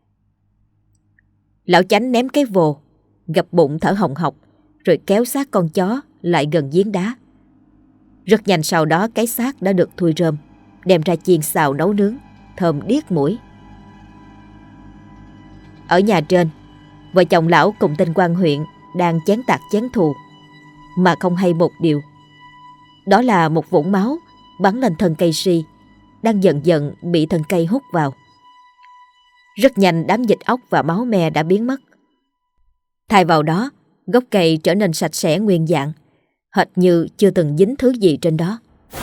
Lão chánh ném cái vồ, gập bụng thở hồng hộc, rồi kéo xác con chó lại gần giếng đá. Rất nhanh sau đó cái xác đã được thui rơm, đem ra chiên xào nấu nướng, thơm điếc mũi. Ở nhà trên, vợ chồng lão cùng tên quan huyện đang chén tạc chén thù, mà không hay một điều. Đó là một vũng máu bắn lên thân cây si, đang dần dần bị thân cây hút vào. Rất nhanh đám dịch ốc và máu me đã biến mất. Thay vào đó, gốc cây trở nên sạch sẽ nguyên dạng, hệt như chưa từng dính thứ gì trên đó.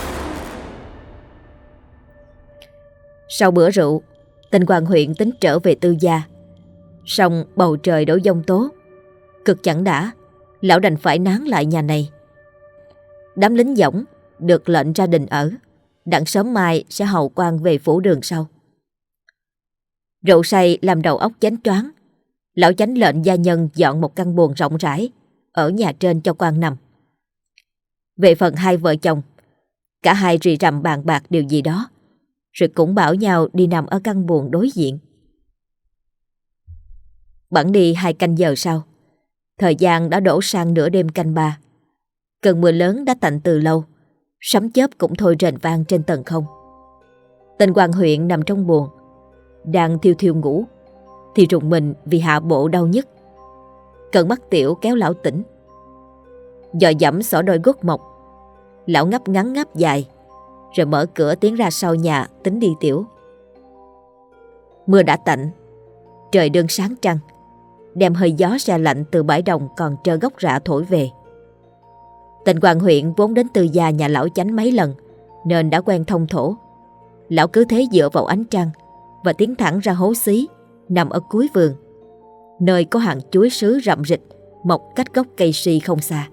Sau bữa rượu, tên quan huyện tính trở về tư gia. Song bầu trời đổ giông tố, cực chẳng đã, lão đành phải nán lại nhà này. Đám lính dõng được lệnh ra đình ở, đặng sớm mai sẽ hầu quan về phủ đường sau. Rượu say làm đầu óc chánh choáng, lão chánh lệnh gia nhân dọn một căn buồng rộng rãi ở nhà trên cho quan nằm. Về phần hai vợ chồng, cả hai rì rầm bàn bạc điều gì đó, rồi cũng bảo nhau đi nằm ở căn buồng đối diện. Bẵng đi hai canh giờ sau, thời gian đã đổ sang nửa đêm canh ba. Cơn mưa lớn đã tạnh từ lâu, sấm chớp cũng thôi rền vang trên tầng không. Tên quan huyện nằm trong buồng, đang thiêu thiêu ngủ, thì rùng mình vì hạ bộ đau nhức. Cơn mắt tiểu kéo lão tỉnh. Dò dẫm xỏ đôi gót mộc, lão ngáp ngắn ngáp dài, rồi mở cửa tiến ra sau nhà tính đi tiểu. Mưa đã tạnh, trời đương sáng trăng, đem hơi gió se lạnh từ bãi đồng còn trơ gốc rạ thổi về. Tên quan huyện vốn đến tư gia nhà lão chánh mấy lần, nên đã quen thông thổ. Lão cứ thế dựa vào ánh trăng và tiến thẳng ra hố xí nằm ở cuối vườn, nơi có hàng chuối sứ rậm rịch mọc cách gốc cây si không xa.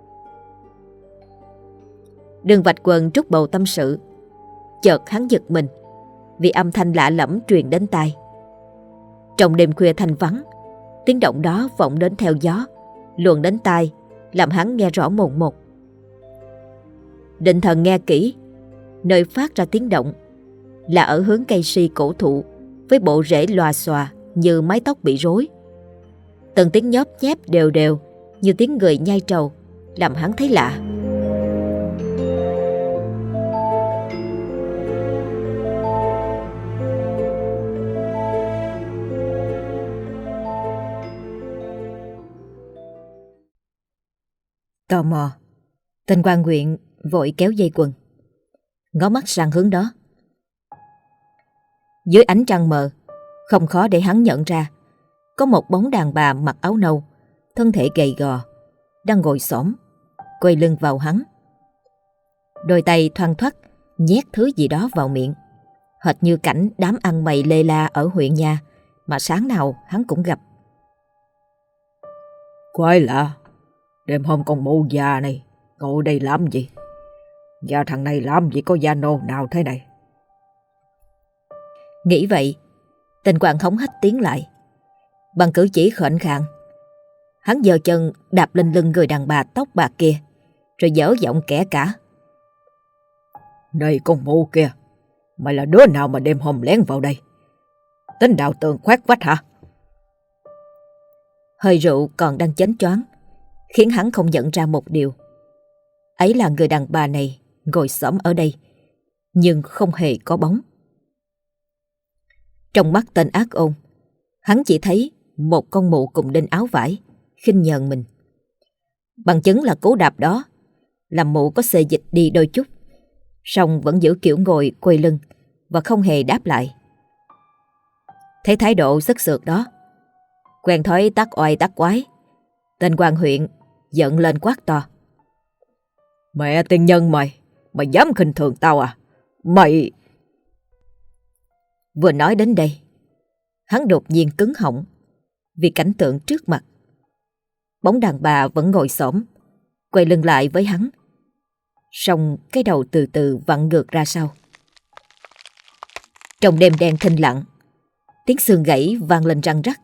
Đường vạch quần trút bầu tâm sự, chợt hắn giật mình vì âm thanh lạ lẫm truyền đến tai. Trong đêm khuya thanh vắng, tiếng động đó vọng đến theo gió, luồn đến tai, làm hắn nghe rõ mồn một. Định thần nghe kỹ, nơi phát ra tiếng động là ở hướng cây si cổ thụ, với bộ rễ lòa xòa như mái tóc bị rối. Từng tiếng nhóp nhép đều đều như tiếng người nhai trầu, làm hắn thấy lạ. Tò mò, tên quan huyện vội kéo dây quần, ngó mắt sang hướng đó. Dưới ánh trăng mờ, không khó để hắn nhận ra có một bóng đàn bà mặc áo nâu, thân thể gầy gò, đang ngồi xổm, quay lưng vào hắn. Đôi tay thoăn thoắt nhét thứ gì đó vào miệng, hệt như cảnh đám ăn mày lê la ở huyện nhà mà sáng nào hắn cũng gặp. Quái lạ, đêm hôm con mụ già này ngồi đây làm gì? Và thằng này làm gì có da nô nào thế này? Nghĩ vậy, Tên Quang hống hách tiến lại. Bằng cử chỉ khệnh khạng, hắn giơ chân đạp lên lưng người đàn bà tóc bạc kia, rồi dở giọng kẻ cả. Này con mụ kia, mày là đứa nào mà đêm hôm lén vào đây? Tính đào tường khoét vách hả? Hơi rượu còn đang chến choáng khiến hắn không nhận ra một điều. Ấy là người đàn bà này ngồi xổm ở đây, nhưng không hề có bóng. Trong mắt tên ác ôn, hắn chỉ thấy một con mụ cùng đinh áo vải khinh nhờn mình. Bằng chứng là cú đạp đó làm mụ có xê dịch đi đôi chút, song vẫn giữ kiểu ngồi quay lưng và không hề đáp lại. Thấy thái độ sức sượt đó, quen thói tắc oai tắc quái, tên quan huyện giận lên quát to. Mẹ tiên nhân mày, mày dám khinh thường tao à? Mày... Vừa nói đến đây, hắn đột nhiên cứng họng vì cảnh tượng trước mặt. Bóng đàn bà vẫn ngồi xổm, quay lưng lại với hắn, song cái đầu từ từ vặn ngược ra sau. Trong đêm đen thinh lặng, tiếng xương gãy vang lên răng rắc.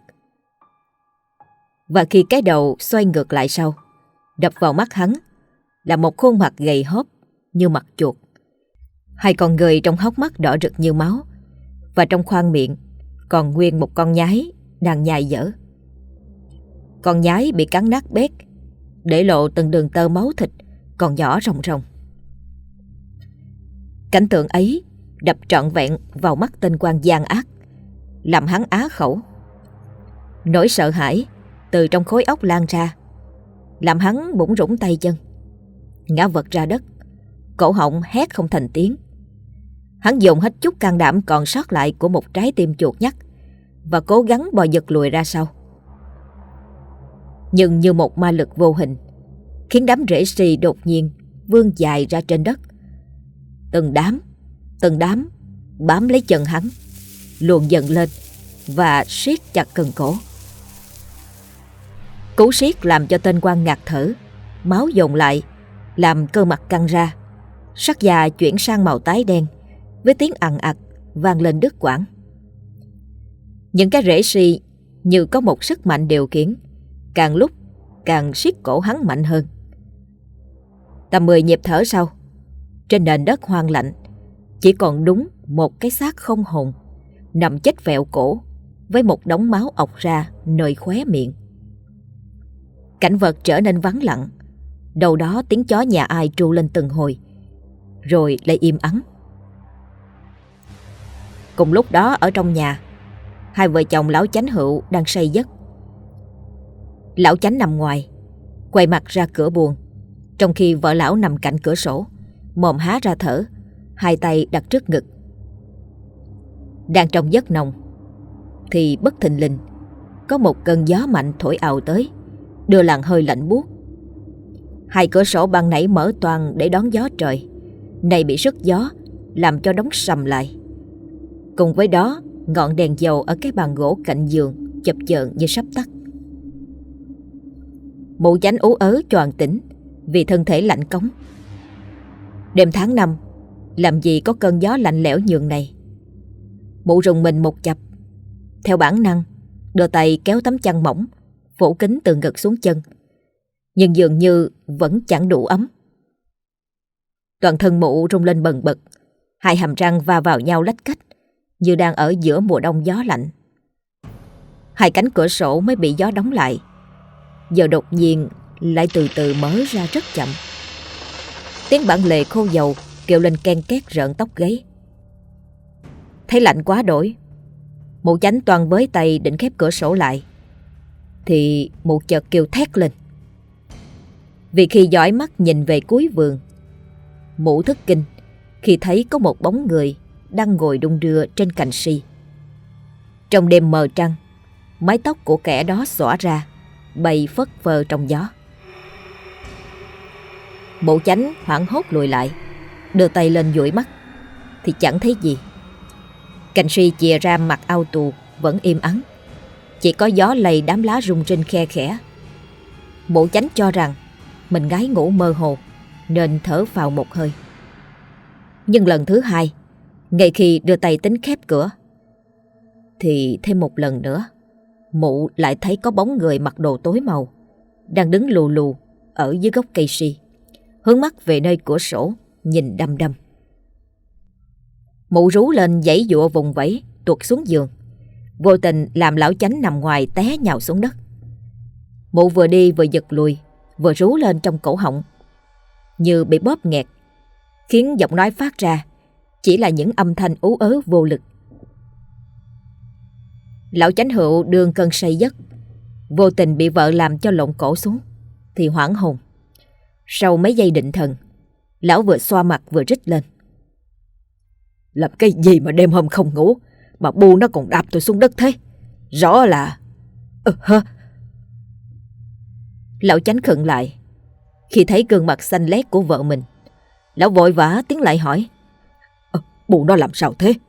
Và khi cái đầu xoay ngược lại sau, đập vào mắt hắn là một khuôn mặt gầy hốp như mặt chuột. Hai con người trong hốc mắt đỏ rực như máu, và trong khoang miệng còn nguyên một con nhái đang nhai dở. Con nhái bị cắn nát bét, để lộ từng đường tơ máu thịt còn nhỏ ròng ròng. Cảnh tượng ấy đập trọn vẹn vào mắt tên quan gian ác, làm hắn á khẩu. Nỗi sợ hãi từ trong khối óc lan ra, làm hắn bủn rủn tay chân, ngã vật ra đất, cổ họng hét không thành tiếng. Hắn dồn hết chút can đảm còn sót lại của một trái tim chuột nhắt và cố gắng bò giật lùi ra sau. Nhưng như một ma lực vô hình khiến đám rễ sì đột nhiên vươn dài ra trên đất. Từng đám, từng đám bám lấy chân hắn, luồn dần lên và siết chặt cần cổ. Cú siết làm cho tên quan ngạt thở, máu dồn lại, làm cơ mặt căng ra, sắc da chuyển sang màu tái đen, với tiếng ằn ặc vang lên đứt quãng. Những cái rễ si như có một sức mạnh điều khiển, càng lúc càng siết cổ hắn mạnh hơn. Tầm mười nhịp thở sau, trên nền đất hoang lạnh chỉ còn đúng một cái xác không hồn nằm chết vẹo cổ với một đống máu ọc ra nơi khóe miệng. Cảnh vật trở nên vắng lặng, đâu đó tiếng chó nhà ai tru lên từng hồi, rồi lại im ắng. Cùng lúc đó ở trong nhà, hai vợ chồng lão chánh hữu đang say giấc. Lão chánh nằm ngoài, quay mặt ra cửa buồng, trong khi vợ lão nằm cạnh cửa sổ, mồm há ra thở, hai tay đặt trước ngực. Đang trong giấc nồng thì bất thình lình có một cơn gió mạnh thổi ào tới, đưa làn hơi lạnh buốt. Hai cửa sổ ban nãy mở toang để đón gió trời, nay bị sức gió làm cho đóng sầm lại. Cùng với đó, ngọn đèn dầu ở cái bàn gỗ cạnh giường chập chờn như sắp tắt. Mụ chánh ú ớ choàng tỉnh vì thân thể lạnh cống. Đêm tháng năm, làm gì có cơn gió lạnh lẽo nhường này. Mụ rùng mình một chập, theo bản năng đưa tay kéo tấm chăn mỏng phủ kín từ ngực xuống chân, nhưng dường như vẫn chẳng đủ ấm. Toàn thân mụ rung lên bần bật, hai hàm răng va vào nhau lách cách như đang ở giữa mùa đông gió lạnh. Hai cánh cửa sổ mới bị gió đóng lại, giờ đột nhiên lại từ từ mở ra rất chậm. Tiếng bản lề khô dầu kêu lên ken két rợn tóc gáy. Thấy lạnh quá đổi, mụ chánh toan với tay định khép cửa sổ lại, thì mụ chợt kêu thét lên. Vì khi dõi mắt nhìn về cuối vườn, mụ thất kinh khi thấy có một bóng người đang ngồi đung đưa trên cành si. Trong đêm mờ trăng, mái tóc của kẻ đó xõa ra, bay phất phơ trong gió. Mụ chánh hoảng hốt lùi lại, đưa tay lên dụi mắt thì chẳng thấy gì. Cành si chìa ra mặt ao tù vẫn im ắng, chỉ có gió lầy đám lá rung rinh khe khẽ. Mụ Chánh cho rằng mình ngái ngủ mơ hồ nên thở phào một hơi. Nhưng lần thứ hai, ngay khi đưa tay tính khép cửa, thì thêm một lần nữa mụ lại thấy có bóng người mặc đồ tối màu đang đứng lù lù ở dưới gốc cây si, hướng mắt về nơi cửa sổ nhìn đăm đăm. Mụ rú lên giãy giụa vùng vẫy tuột xuống giường, vô tình làm lão Chánh nằm ngoài té nhào xuống đất. Mụ vừa đi vừa giật lùi, vừa rú lên trong cổ họng như bị bóp nghẹt, khiến giọng nói phát ra chỉ là những âm thanh ú ớ vô lực. Lão Chánh Hựu đương cơn say giấc, vô tình bị vợ làm cho lộn cổ xuống thì hoảng hồn. Sau mấy giây định thần, lão vừa xoa mặt vừa rít lên: "Làm cái gì mà đêm hôm không ngủ mà bu nó còn đạp tôi xuống đất thế? Rõ là... Ừ, hơ." Lão Chánh khựng lại khi thấy gương mặt xanh lét của vợ mình. Lão vội vã tiến lại hỏi: "Ờ, bu nó làm sao thế?"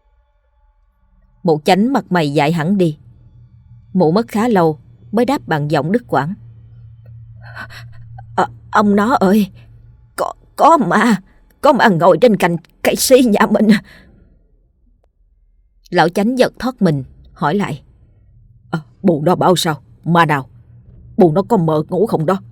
Mụ Chánh mặt mày dại hẳn đi. Mụ mất khá lâu mới đáp bằng giọng đứt quãng: À, ông nó ơi, có, có ma, có ma ngồi trên cành cây si nhà mình. Lão Chánh giật thoát mình, hỏi lại: à, "Bù nó bảo sao? Ma nào? Bù nó có mơ ngủ không đó?"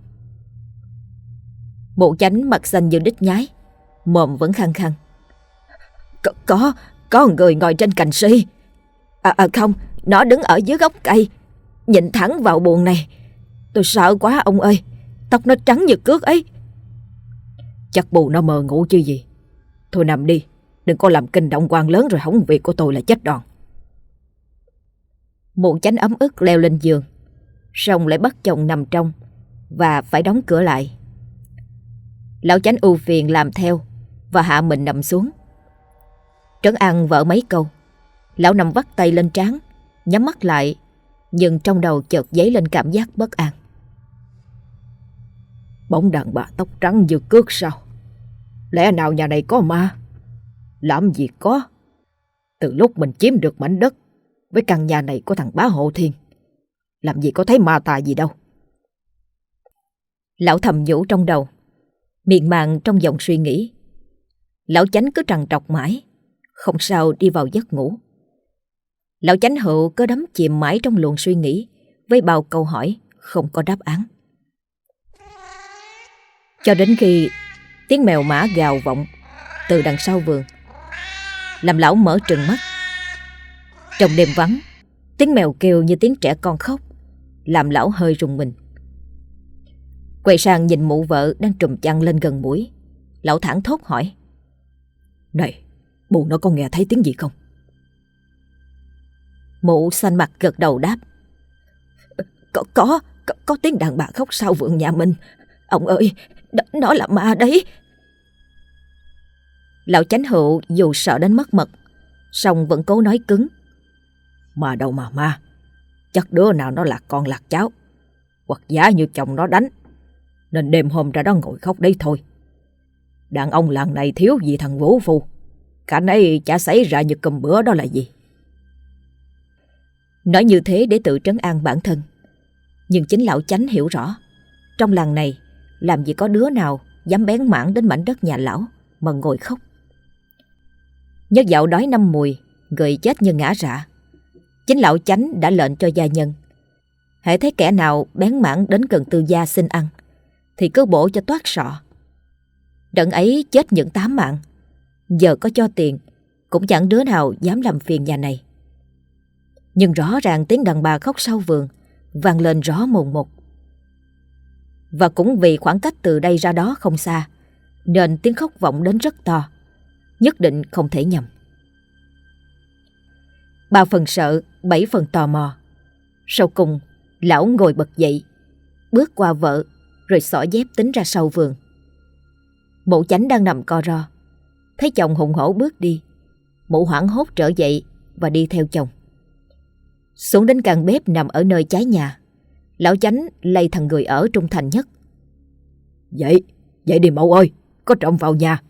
Mụ Chánh mặt xanh như đít nhái, mồm vẫn khăng khăng: Có, có, có người ngồi trên cành si. À, à không, nó đứng ở dưới gốc cây, nhìn thẳng vào buồng này. Tôi sợ quá ông ơi, tóc nó trắng như cước ấy. Chắc bù nó mơ ngủ chứ gì. Thôi nằm đi, đừng có làm kinh động quan lớn rồi hỏng việc của tôi là chết đòn. Mụ Chánh ấm ức leo lên giường, xong lại bắt chồng nằm trong và phải đóng cửa lại. Lão Chánh ưu phiền làm theo và hạ mình nằm xuống. Trấn an vợ mấy câu, lão nằm vắt tay lên trán, nhắm mắt lại, nhưng trong đầu chợt dấy lên cảm giác bất an. Bóng đàn bà tóc trắng như cước sao? Lẽ nào nhà này có ma? Làm gì có. Từ lúc mình chiếm được mảnh đất với căn nhà này của thằng bá Hộ Thiên, làm gì có thấy ma tà gì đâu. Lão thầm nhủ trong đầu, miên man trong dòng suy nghĩ. Lão Chánh cứ trằn trọc mãi, không sao đi vào giấc ngủ. Lão Chánh Hựu cứ đắm chìm mãi trong luồng suy nghĩ với bao câu hỏi không có đáp án. Cho đến khi tiếng mèo mã gào vọng từ đằng sau vườn, làm lão mở trừng mắt. Trong đêm vắng, tiếng mèo kêu như tiếng trẻ con khóc, làm lão hơi rùng mình. Quay sang nhìn mụ vợ đang trùm chăn lên gần mũi, lão thảng thốt hỏi: Này, bù nó có nghe thấy tiếng gì không? Mụ xanh mặt gật đầu đáp: Có, có, có, có tiếng đàn bà khóc sau vườn nhà mình. Ông ơi, đó, nó là ma đấy. Lão Chánh Hựu dù sợ đến mất mật, song vẫn cố nói cứng: Ma đâu mà ma, chắc đứa nào nó lạc con lạc cháu, hoặc giả như chồng nó đánh, nên đêm hôm ra đó ngồi khóc đấy thôi. Đàn ông làng này thiếu gì thằng vũ phu, cả nấy chả xảy ra như cơm bữa đó là gì. Nói như thế để tự trấn an bản thân, nhưng chính lão Chánh hiểu rõ, trong làng này làm gì có đứa nào dám bén mảng đến mảnh đất nhà lão mà ngồi khóc. Nhớ dạo đói năm mùi, người chết như ngã rạ, chính lão Chánh đã lệnh cho gia nhân, hễ thấy kẻ nào bén mảng đến gần tư gia xin ăn thì cứ bổ cho toát sọ. Đợt ấy chết những tám mạng, giờ có cho tiền cũng chẳng đứa nào dám làm phiền nhà này. Nhưng rõ ràng tiếng đàn bà khóc sau vườn vang lên rõ mồn một. Và cũng vì khoảng cách từ đây ra đó không xa, nên tiếng khóc vọng đến rất to, nhất định không thể nhầm. Ba phần sợ, bảy phần tò mò. Sau cùng, lão ngồi bật dậy, bước qua vợ, rồi xỏ dép tính ra sau vườn. Mụ Chánh đang nằm co ro, thấy chồng hùng hổ bước đi, mụ hoảng hốt trở dậy và đi theo chồng. Xuống đến căn bếp nằm ở nơi trái nhà, lão Chánh lay thằng người ở trung thành nhất: Dậy, dậy đi Mậu ơi, có trộm vào nhà.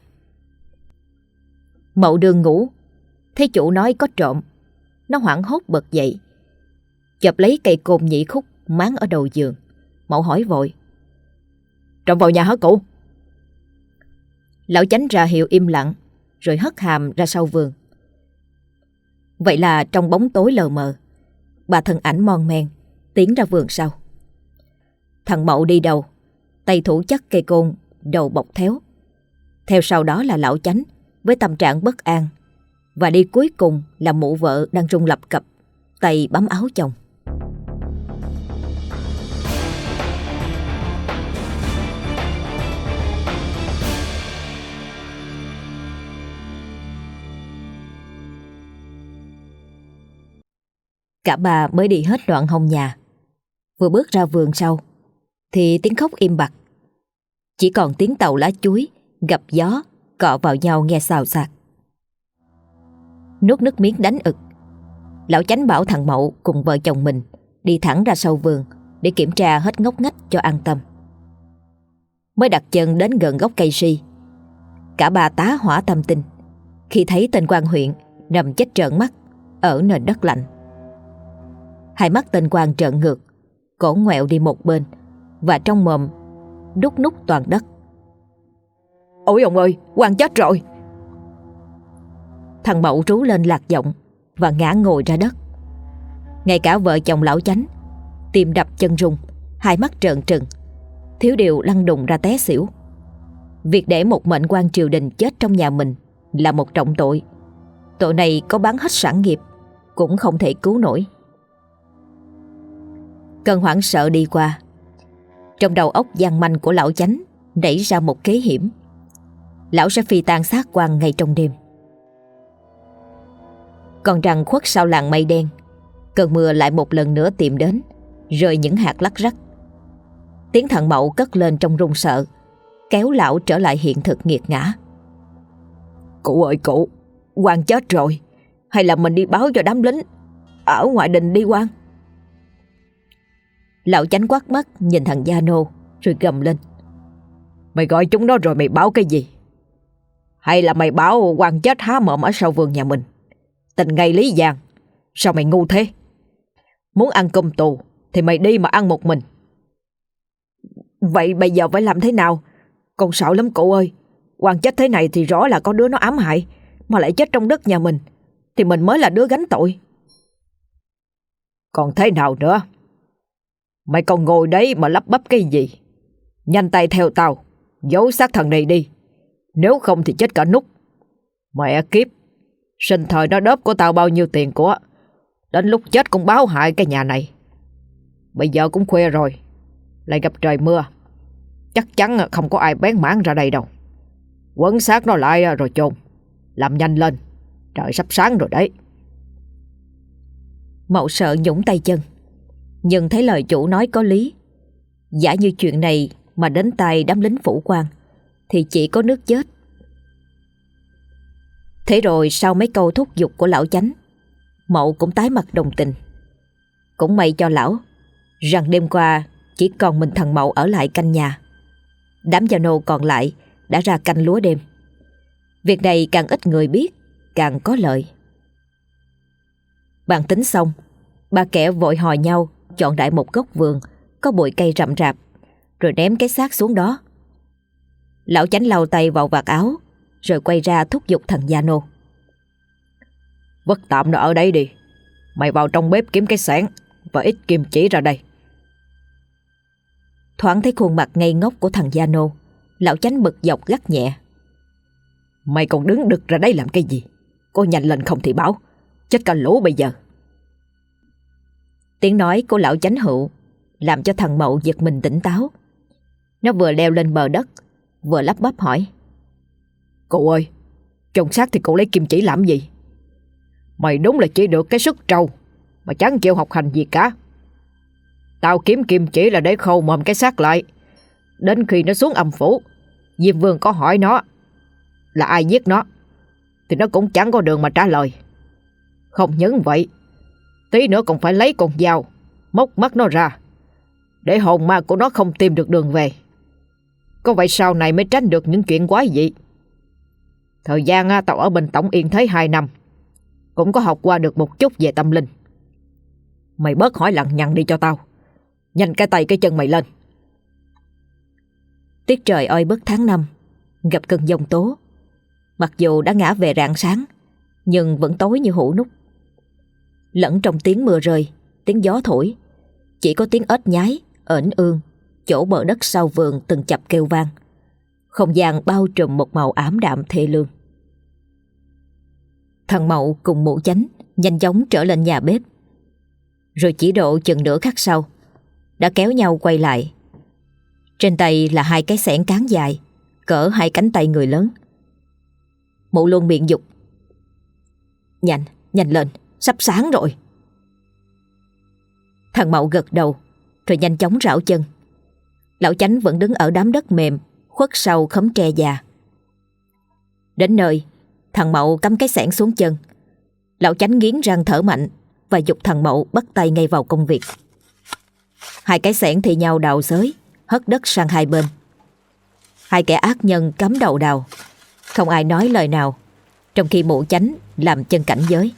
Mậu đương ngủ, thấy chủ nói có trộm, nó hoảng hốt bật dậy, chộp lấy cây côn nhị khúc máng ở đầu giường, Mậu hỏi vội. Trộm vào nhà hả cụ? Lão Chánh ra hiệu im lặng, rồi hất hàm ra sau vườn. Vậy là trong bóng tối lờ mờ, ba thân ảnh mon men tiến ra vườn sau. Thằng Mậu đi đầu, tay thủ chắc cây côn, đầu bọc théo. Theo sau đó là lão Chánh với tâm trạng bất an, và đi cuối cùng là mụ vợ đang run lập cập, tay bấm áo chồng. Cả ba mới đi hết đoạn hông nhà, vừa bước ra vườn sau thì tiếng khóc im bặt. Chỉ còn tiếng tàu lá chuối gặp gió cọ vào nhau nghe xào xạc. Nuốt nước miếng đánh ực, lão Chánh bảo thằng Mậu cùng vợ chồng mình đi thẳng ra sau vườn để kiểm tra hết ngóc ngách cho an tâm. Mới đặt chân đến gần gốc cây si, cả ba tá hỏa tâm tình khi thấy tên quan huyện nằm chết trợn mắt ở nền đất lạnh. Hai mắt tên quan trợn ngược, cổ ngoẹo đi một bên, và trong mồm đút nút toàn đất. Ôi ông ơi, quan chết rồi! Thằng Mậu rú lên lạc giọng và ngã ngồi ra đất. Ngay cả vợ chồng lão Chánh, tim đập chân rung, hai mắt trợn trừng, thiếu điều lăn đùng ra té xỉu. Việc để một mệnh quan triều đình chết trong nhà mình là một trọng tội. Tội này có bán hết sản nghiệp cũng không thể cứu nổi. Cơn hoảng sợ đi qua, trong đầu óc gian manh của lão Chánh nảy ra một kế hiểm. Lão sẽ phi tang xác quan ngay trong đêm. Còn rằng khuất sau làng mây đen, cơn mưa lại một lần nữa tìm đến, rơi những hạt lắc rắc. Tiếng thằng Mậu cất lên trong run sợ, kéo lão trở lại hiện thực nghiệt ngã. Cụ ơi cụ, quan chết rồi. Hay là mình đi báo cho đám lính ở ngoại đình đi quan? Lão Chánh quát mắt nhìn thằng Gia Nô rồi gầm lên. Mày gọi chúng nó rồi mày báo cái gì? Hay là mày báo quan chết há mồm ở sau vườn nhà mình? Tình ngay lý giang, sao mày ngu thế? Muốn ăn cơm tù thì mày đi mà ăn một mình. Vậy bây giờ phải làm thế nào? Con sợ lắm cụ ơi. Quan chết thế này thì rõ là có đứa nó ám hại, mà lại chết trong đất nhà mình, thì mình mới là đứa gánh tội. Còn thế nào nữa? Mày còn ngồi đấy mà lắp bắp cái gì? Nhanh tay theo tao, giấu xác thằng này đi, nếu không thì chết cả nút. Mẹ kiếp, sinh thời nó đớp của tao bao nhiêu tiền của, đến lúc chết cũng báo hại cái nhà này. Bây giờ cũng khuya rồi, lại gặp trời mưa, chắc chắn không có ai bén mảng ra đây đâu. Quấn xác nó lại rồi chôn, làm nhanh lên, trời sắp sáng rồi đấy. Mậu sợ nhũng tay chân, nhưng thấy lời chủ nói có lý. Giả như chuyện này mà đến tay đám lính phủ quan thì chỉ có nước chết. Thế rồi sau mấy câu thúc giục của lão Chánh, Mậu cũng tái mặt đồng tình. Cũng may cho lão rằng đêm qua chỉ còn mình thằng Mậu ở lại canh nhà. Đám gia nô còn lại đã ra canh lúa đêm. Việc này càng ít người biết càng có lợi. Bàn tính xong, ba kẻ vội hò nhau chọn đại một góc vườn có bụi cây rậm rạp, rồi ném cái xác xuống đó. Lão Chánh lau tay vào vạt áo, rồi quay ra thúc giục thằng Gia Nô. Vất tạm nó ở đây đi, mày vào trong bếp kiếm cái xẻng và ít kim chỉ ra đây. Thoáng thấy khuôn mặt ngây ngốc của thằng Gia Nô, lão Chánh bực dọc gắt nhẹ. Mày còn đứng đực ra đây làm cái gì? Cô nhanh lên không thì báo, chết cả lũ bây giờ. Tiếng nói của lão Chánh hữu làm cho thằng Mậu giật mình tỉnh táo. Nó vừa leo lên bờ đất, vừa lắp bắp hỏi. Cụ ơi, chôn xác thì cụ lấy kim chỉ làm gì? Mày đúng là chỉ được cái sức trâu mà chẳng chịu học hành gì cả. Tao kiếm kim chỉ là để khâu mồm cái xác lại. Đến khi nó xuống âm phủ, Diêm Vương có hỏi nó là ai giết nó, thì nó cũng chẳng có đường mà trả lời. Không những vậy, tí nữa còn phải lấy con dao móc mắt nó ra, để hồn ma của nó không tìm được đường về. Có vậy sau này mới tránh được những chuyện quái dị. Thời gian tao ở bên Tổng Yên Thế hai năm, cũng có học qua được một chút về tâm linh. Mày bớt hỏi lằng nhằng đi cho tao. Nhanh cái tay cái chân mày lên, Tiết trời oi bức tháng năm, gặp cơn giông tố. Mặc dù đã ngã về rạng sáng, nhưng vẫn tối như hũ nút. Lẫn trong tiếng mưa rơi, tiếng gió thổi, chỉ có tiếng ếch nhái, ểnh ương chỗ bờ đất sau vườn từng chập kêu vang. Không gian bao trùm một màu ảm đạm thê lương. Thằng Mậu cùng mụ Chánh nhanh chóng trở lên nhà bếp. Rồi chỉ độ chừng nửa khắc sau, đã kéo nhau quay lại. Trên tay là hai cái xẻng cán dài, cỡ hai cánh tay người lớn. Mụ luôn miệng dục: Nhanh, nhanh lên, sắp sáng rồi. Thằng Mậu gật đầu, rồi nhanh chóng rảo chân. Lão Chánh vẫn đứng ở đám đất mềm khuất sau khóm tre già. Đến nơi, thằng Mậu cắm cái xẻng xuống chân. Lão Chánh nghiến răng thở mạnh và giục thằng Mậu bắt tay ngay vào công việc. Hai cái xẻng thì nhau đào xới, hất đất sang hai bên. Hai kẻ ác nhân cắm đầu đào, không ai nói lời nào, trong khi mụ Chánh làm chân cảnh giới.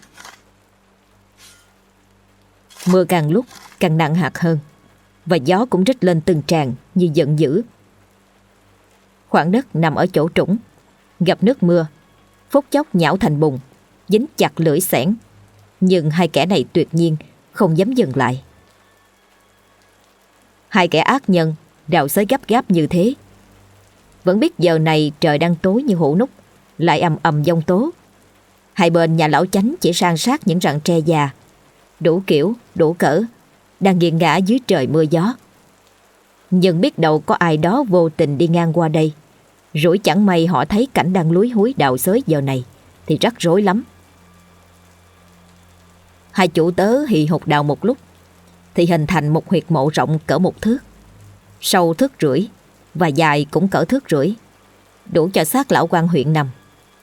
Mưa càng lúc càng nặng hạt hơn, và gió cũng rít lên từng tràng như giận dữ. Khoảng đất nằm ở chỗ trũng, gặp nước mưa, phút chốc nhão thành bùn, dính chặt lưỡi xẻng. Nhưng hai kẻ này tuyệt nhiên không dám dừng lại. Hai kẻ ác nhân đào xới gấp gáp như thế, vẫn biết giờ này trời đang tối như hũ nút, lại ầm ầm giông tố. Hai bên nhà lão Chánh chỉ san sát những rặng tre già, đủ kiểu, đủ cỡ, đang nghiêng ngã dưới trời mưa gió. Nhưng biết đâu có ai đó vô tình đi ngang qua đây, rủi chẳng may họ thấy cảnh đang lúi húi đào xới giờ này thì rắc rối lắm. Hai chủ tớ hì hục đào một lúc thì hình thành một huyệt mộ rộng cỡ một thước, sâu thước rưỡi và dài cũng cỡ thước rưỡi, đủ cho xác lão quan huyện nằm.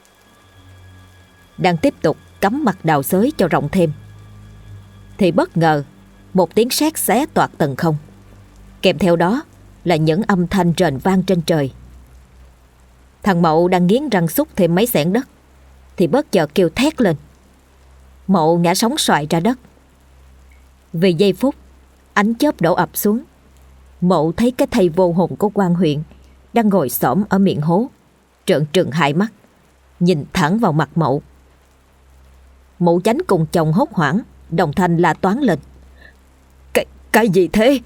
Đang tiếp tục cắm mặt đào xới cho rộng thêm thì bất ngờ một tiếng sét xé toạc tầng không, kèm theo đó là những âm thanh rền vang trên trời. Thằng Mậu đang nghiến răng xúc thêm mấy xẻng đất thì bất chợt kêu thét lên. Mậu ngã sóng xoài ra đất. Vì giây phút ánh chớp đổ ập xuống, Mậu thấy cái thây vô hồn của quan huyện đang ngồi xổm ở miệng hố, trợn trừng hai mắt, nhìn thẳng vào mặt Mậu. Mụ Chánh cùng chồng hốt hoảng, đồng thanh la toáng lên: Cái, cái gì thế?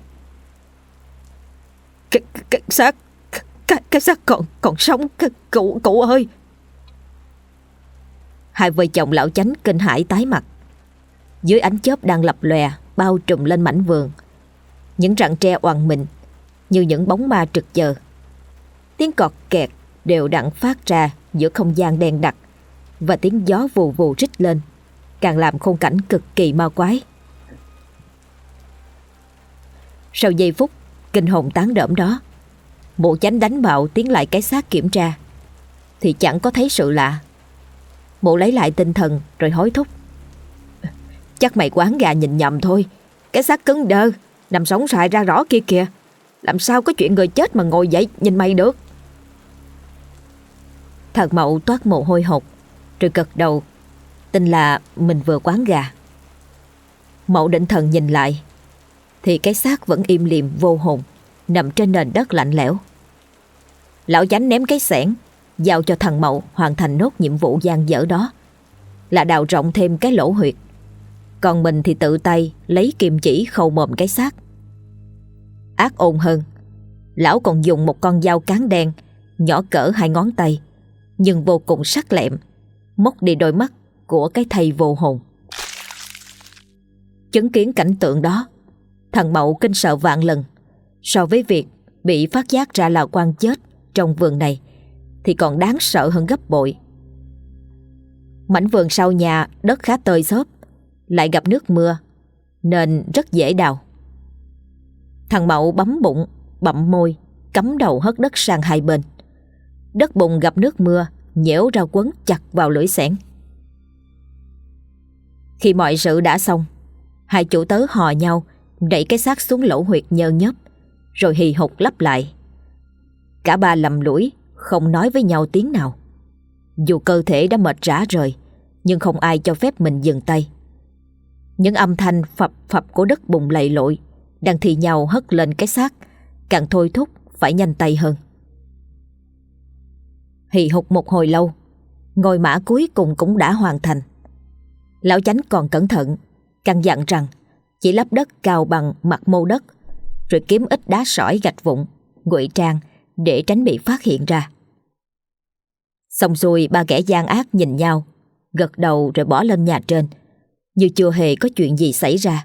Cái, cái xác, cái, cái xác còn, còn sống, cái, cụ, cụ ơi! Hai vợ chồng lão Chánh kinh hãi tái mặt. Dưới ánh chớp đang lập lòe bao trùm lên mảnh vườn, những rặng tre oằn mình như những bóng ma trực chờ. Tiếng cọt kẹt đều đặn phát ra giữa không gian đen đặc, và tiếng gió vù vù rít lên, càng làm khung cảnh cực kỳ ma quái. Sau giây phút kinh hồn tán đỡm đó, mụ Chánh đánh bạo tiến lại cái xác kiểm tra thì chẳng có thấy sự lạ. Mụ lấy lại tinh thần rồi hối thúc: Chắc mày quán gà nhìn nhầm thôi. Cái xác cứng đơ, nằm sống sài ra rõ kia kìa. Làm sao có chuyện người chết mà ngồi dậy nhìn mày được? Thằng Mậu toát mồ hôi hột rồi gật đầu, tin là mình vừa quán gà. Mậu định thần nhìn lại thì cái xác vẫn im lìm vô hồn, nằm trên nền đất lạnh lẽo. Lão Chánh ném cái xẻng, giao cho thằng Mậu hoàn thành nốt nhiệm vụ dang dở đó, là đào rộng thêm cái lỗ huyệt. Còn mình thì tự tay lấy kim chỉ khâu mồm cái xác. Ác ôn hơn, lão còn dùng một con dao cán đen nhỏ cỡ hai ngón tay, nhưng vô cùng sắc lẹm, móc đi đôi mắt của cái thây vô hồn. Chứng kiến cảnh tượng đó, thằng Mậu kinh sợ vạn lần. So với việc bị phát giác ra là quan chết trong vườn này thì còn đáng sợ hơn gấp bội. Mảnh vườn sau nhà đất khá tơi xốp, lại gặp nước mưa nên rất dễ đào. Thằng Mậu bấm bụng, bặm môi, cắm đầu hất đất sang hai bên. Đất bùn gặp nước mưa nhễu ra quấn chặt vào lưỡi xẻng. Khi mọi sự đã xong, hai chủ tớ hò nhau đẩy cái xác xuống lỗ huyệt nhơ nhớp, rồi hì hục lấp lại. Cả ba lầm lũi, không nói với nhau tiếng nào. Dù cơ thể đã mệt rã rời, nhưng không ai cho phép mình dừng tay. Những âm thanh phập phập của đất bùn lầy lội đang thì nhau hất lên cái xác, càng thôi thúc phải nhanh tay hơn. Hì hục một hồi lâu, ngôi mã cuối cùng cũng đã hoàn thành. Lão Chánh còn cẩn thận căn dặn rằng chỉ lấp đất cào bằng mặt mô đất, rồi kiếm ít đá sỏi gạch vụn ngụy trang để tránh bị phát hiện ra. Xong xuôi, ba kẻ gian ác nhìn nhau, gật đầu rồi bỏ lên nhà trên, như chưa hề có chuyện gì xảy ra.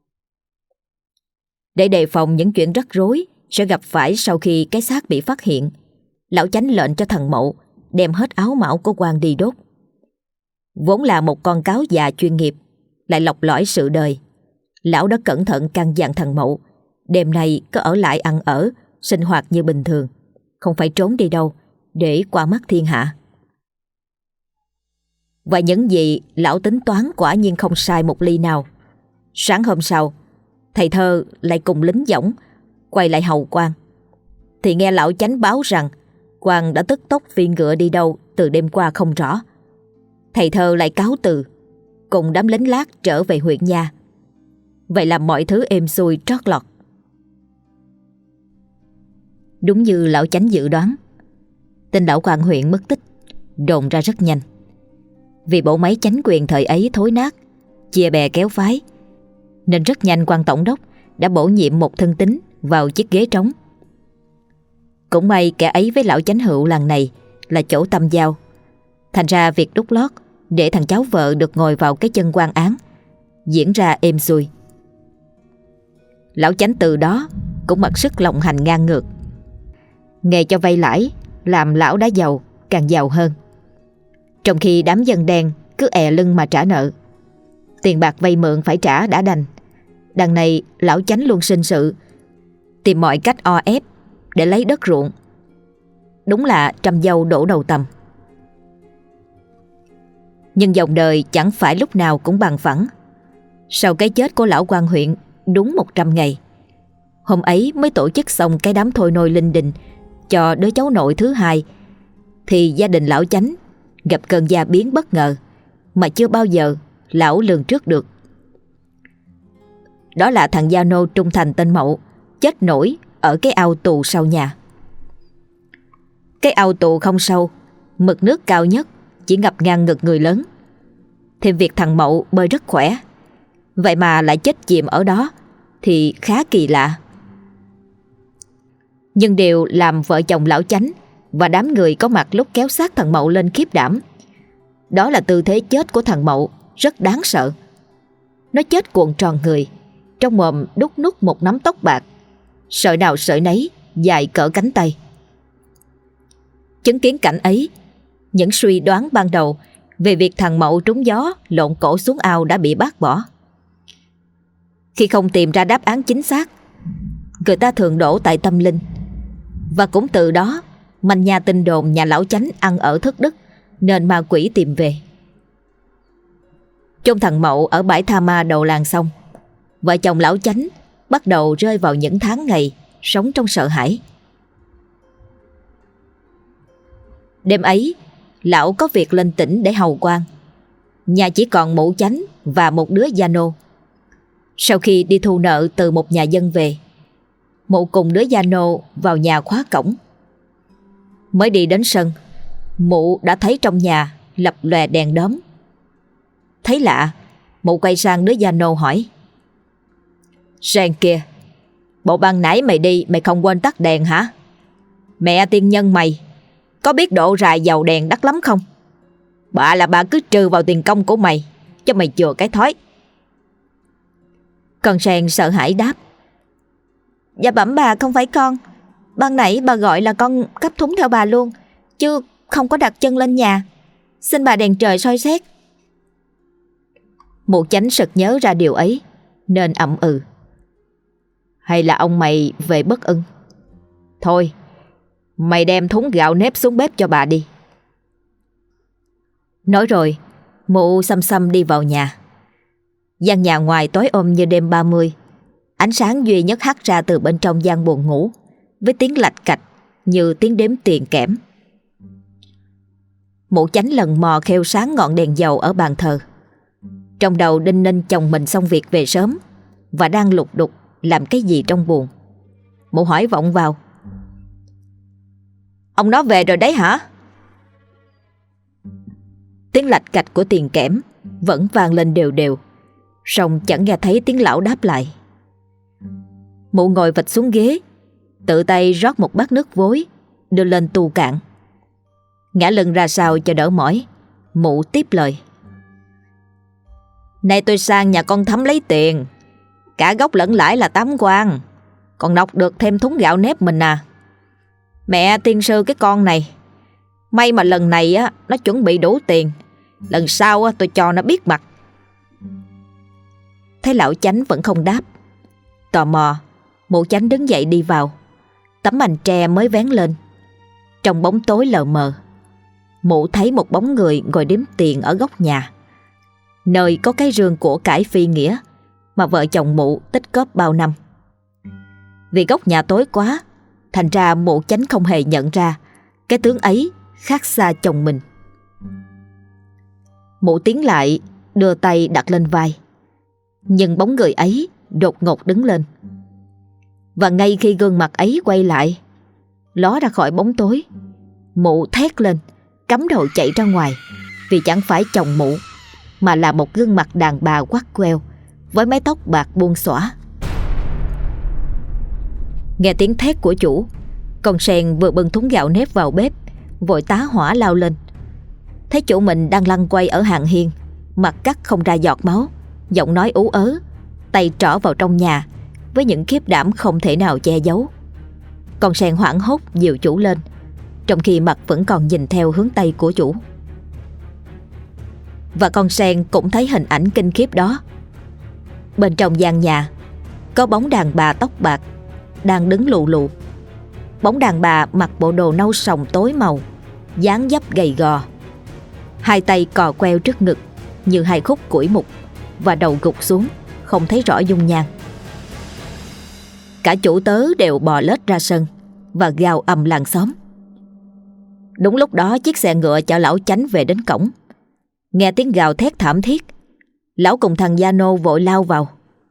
Để đề phòng những chuyện rắc rối sẽ gặp phải sau khi cái xác bị phát hiện, lão Chánh lệnh cho thằng Mậu đem hết áo mão của quan đi đốt. Vốn là một con cáo già chuyên nghiệp, lại lọc lõi sự đời, lão đã cẩn thận căn dặn thằng Mậu đêm nay có ở lại ăn ở, sinh hoạt như bình thường, không phải trốn đi đâu để qua mắt thiên hạ. Và những gì lão tính toán quả nhiên không sai một ly nào. Sáng hôm sau, thầy Thơ lại cùng lính dõng quay lại hầu quan, thì nghe lão Chánh báo rằng quan đã tức tốc phi ngựa đi đâu từ đêm qua không rõ. Thầy Thơ lại cáo từ, cùng đám lính lát trở về huyện nha. Vậy là mọi thứ êm xuôi trót lọt. Đúng như lão Chánh dự đoán, tin lão quan huyện mất tích đồn ra rất nhanh. Vì bộ máy chánh quyền thời ấy thối nát, chia bè kéo phái, nên rất nhanh quan tổng đốc đã bổ nhiệm một thân tín vào chiếc ghế trống. Cũng may kẻ ấy với lão chánh hữu làng này là chỗ tâm giao, thành ra việc đút lót để thằng cháu vợ được ngồi vào cái chân quan án diễn ra êm xuôi. Lão chánh từ đó cũng mặc sức lộng hành ngang ngược, nghề cho vay lãi làm lão đã giàu càng giàu hơn, trong khi đám dân đen cứ è lưng mà trả nợ. Tiền bạc vay mượn phải trả đã đành, đằng này lão chánh luôn sinh sự tìm mọi cách o ép để lấy đất ruộng. Đúng là trăm dâu đổ đầu tầm. Nhưng dòng đời chẳng phải lúc nào cũng bằng phẳng. Sau cái chết của lão quan huyện đúng một trăm ngày, hôm ấy mới tổ chức xong cái đám thôi nôi linh đình cho đứa cháu nội thứ hai, thì gia đình lão chánh gặp cơn gia biến bất ngờ mà chưa bao giờ lão lường trước được. Đó là thằng gia nô trung thành tên Mậu chết nổi ở cái ao tù sau nhà. Cái ao tù không sâu, mực nước cao nhất chỉ ngập ngang ngực người lớn. Thêm việc thằng Mậu bơi rất khỏe, vậy mà lại chết chìm ở đó thì khá kỳ lạ. Nhưng điều làm vợ chồng lão chánh và đám người có mặt lúc kéo xác thằng Mậu lên khiếp đảm, đó là tư thế chết của thằng Mậu rất đáng sợ. Nó chết cuộn tròn người, trong mồm đút nút một nắm tóc bạc, sợi nào sợi nấy dài cỡ cánh tay. Chứng kiến cảnh ấy, những suy đoán ban đầu về việc thằng Mậu trúng gió lộn cổ xuống ao đã bị bác bỏ. Khi không tìm ra đáp án chính xác, người ta thường đổ tại tâm linh, và cũng từ đó manh nha tin đồn nhà lão chánh ăn ở thất đức nên ma quỷ tìm về. Chôn thằng Mậu ở bãi tha ma đầu làng xong, vợ chồng lão chánh bắt đầu rơi vào những tháng ngày sống trong sợ hãi. Đêm ấy, lão có việc lên tỉnh để hầu quan. Nhà chỉ còn mụ chánh và một đứa gia nô. Sau khi đi thu nợ từ một nhà dân về, mụ cùng đứa gia nô vào nhà khóa cổng. Mới đi đến sân, mụ đã thấy trong nhà lập lòe đèn đóm. Thấy lạ, mụ quay sang đứa gia nô hỏi: "Sang kia, bộ ban nãy mày đi mày không quên tắt đèn hả? Mẹ tiên nhân mày có biết độ rài dầu đèn đắt lắm không? Bà là bà cứ trừ vào tiền công của mày cho mày chừa cái thói." Con Sen sợ hãi đáp: "Dạ bẩm bà, không phải con. Ban nãy bà gọi là con cắp thúng theo bà luôn, chứ không có đặt chân lên nhà. Xin bà đèn trời soi xét." Mụ chánh sực nhớ ra điều ấy nên ậm ừ: "Hay là ông mày về bất ưng? Thôi, mày đem thúng gạo nếp xuống bếp cho bà đi." Nói rồi, mụ xăm xăm đi vào nhà. Gian nhà ngoài tối om như đêm ba mươi. Ánh sáng duy nhất hắt ra từ bên trong gian buồng ngủ, với tiếng lạch cạch như tiếng đếm tiền kẽm. Mụ chánh lần mò khêu sáng ngọn đèn dầu ở bàn thờ. Trong đầu đinh ninh chồng mình xong việc về sớm và đang lục đục làm cái gì trong buồng. Mụ hỏi vọng vào: "Ông nó về rồi đấy hả? Tiếng lạch cạch của tiền kẽm vẫn vang lên đều đều, song chẳng nghe thấy tiếng lão đáp lại. Mụ ngồi vạch xuống ghế, tự tay rót một bát nước vối, đưa lên tu cạn. Ngã lưng ra sau cho đỡ mỏi, mụ tiếp lời. Nay tôi sang nhà con Thắm lấy tiền, cả gốc lẫn lãi là tám quan, còn nọc được thêm thúng gạo nếp mình à. Mẹ tiên sư cái con này, may mà lần này á nó chuẩn bị đủ tiền, lần sau á tôi cho nó biết mặt. Thấy lão Chánh vẫn không đáp, tò mò, mụ Chánh đứng dậy đi vào. Tấm mành tre mới vén lên, trong bóng tối lờ mờ, mụ thấy một bóng người ngồi đếm tiền ở góc nhà, nơi có cái rương của cải phi nghĩa mà vợ chồng mụ tích góp bao năm. Vì góc nhà tối quá, thành ra mụ Chánh không hề nhận ra cái tướng ấy khác xa chồng mình. Mụ tiến lại, đưa tay đặt lên vai, nhưng bóng người ấy đột ngột đứng lên. Và ngay khi gương mặt ấy quay lại, ló ra khỏi bóng tối, mụ thét lên, cắm đầu chạy ra ngoài, vì chẳng phải chồng mụ, mà là một gương mặt đàn bà quắt queo với mái tóc bạc buông xõa. Nghe tiếng thét của chủ, con Sen vừa bưng thúng gạo nếp vào bếp, vội tá hỏa lao lên. Thấy chủ mình đang lăn quay ở hàng hiên, mặt cắt không ra giọt máu, giọng nói ú ớ, tay trỏ vào trong nhà với những khiếp đảm không thể nào che giấu. Con Sen hoảng hốt dìu chủ lên, trong khi mặt vẫn còn nhìn theo hướng tay của chủ. Và con Sen cũng thấy hình ảnh kinh khiếp đó. Bên trong gian nhà có bóng đàn bà tóc bạc đang đứng lù lù. Bóng đàn bà mặc bộ đồ nâu sòng tối màu, dáng dấp gầy gò, hai tay cò queo trước ngực như hai khúc củi mục, và đầu gục xuống, không thấy rõ dung nhan. Cả chủ tớ đều bò lết ra sân và gào ầm làng xóm. Đúng lúc đó chiếc xe ngựa chở lão Chánh về đến cổng. Nghe tiếng gào thét thảm thiết, lão cùng thằng Gia Nô vội lao vào.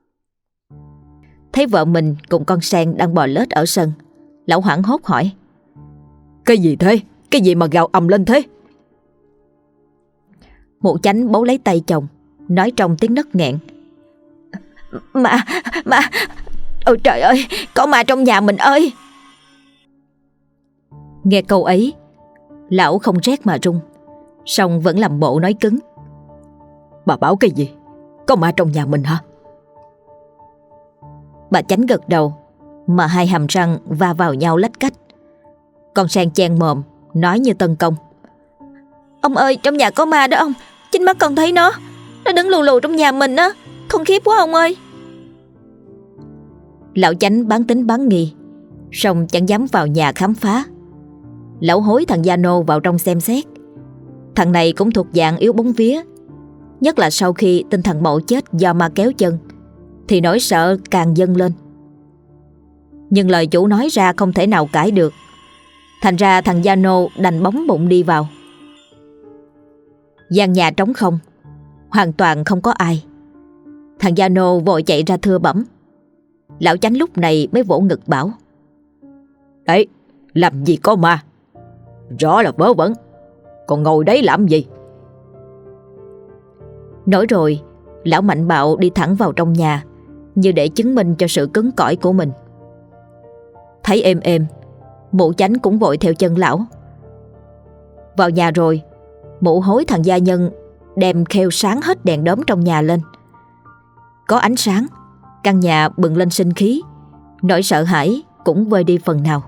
Thấy vợ mình cùng con Sen đang bò lết ở sân, lão hoảng hốt hỏi: Cái gì thế? Cái gì mà gào ầm lên thế? Mụ Chánh bấu lấy tay chồng, nói trong tiếng nấc nghẹn: Ma, ma, ôi trời ơi, có ma trong nhà mình ơi. Nghe câu ấy, lão không rét mà run, song vẫn làm bộ nói cứng: Bà bảo cái gì? Có ma trong nhà mình hả? Bà Chánh gật đầu, mà hai hàm răng va vào nhau lách cách. Con Sen chen mồm, nói như tấn công: Ông ơi, trong nhà có ma đó ông, chính mắt con thấy nó, nó đứng lù lù trong nhà mình á, khủng khiếp quá ông ơi. Lão Chánh bán tính bán nghi, song chẳng dám vào nhà khám phá. Lão hối thằng Gia Nô vào trong xem xét. Thằng này cũng thuộc dạng yếu bóng vía, nhất là sau khi tin thằng Mậu chết do ma kéo chân, thì nỗi sợ càng dâng lên. Nhưng lời chủ nói ra không thể nào cãi được, thành ra thằng Gia Nô đành bóng bụng đi vào. Gian nhà trống không, hoàn toàn không có ai. Thằng Gia Nô vội chạy ra thưa bẩm. Lão Chánh lúc này mới vỗ ngực bảo: Đấy, làm gì có ma? Rõ là vớ vẩn, còn ngồi đấy làm gì? Nói rồi, lão mạnh bạo đi thẳng vào trong nhà, như để chứng minh cho sự cứng cỏi của mình. Thấy êm êm, mụ Chánh cũng vội theo chân lão. Vào nhà rồi, mụ hối thằng gia nhân đem khêu sáng hết đèn đóm trong nhà lên. Có ánh sáng, căn nhà bừng lên sinh khí, nỗi sợ hãi cũng vơi đi phần nào.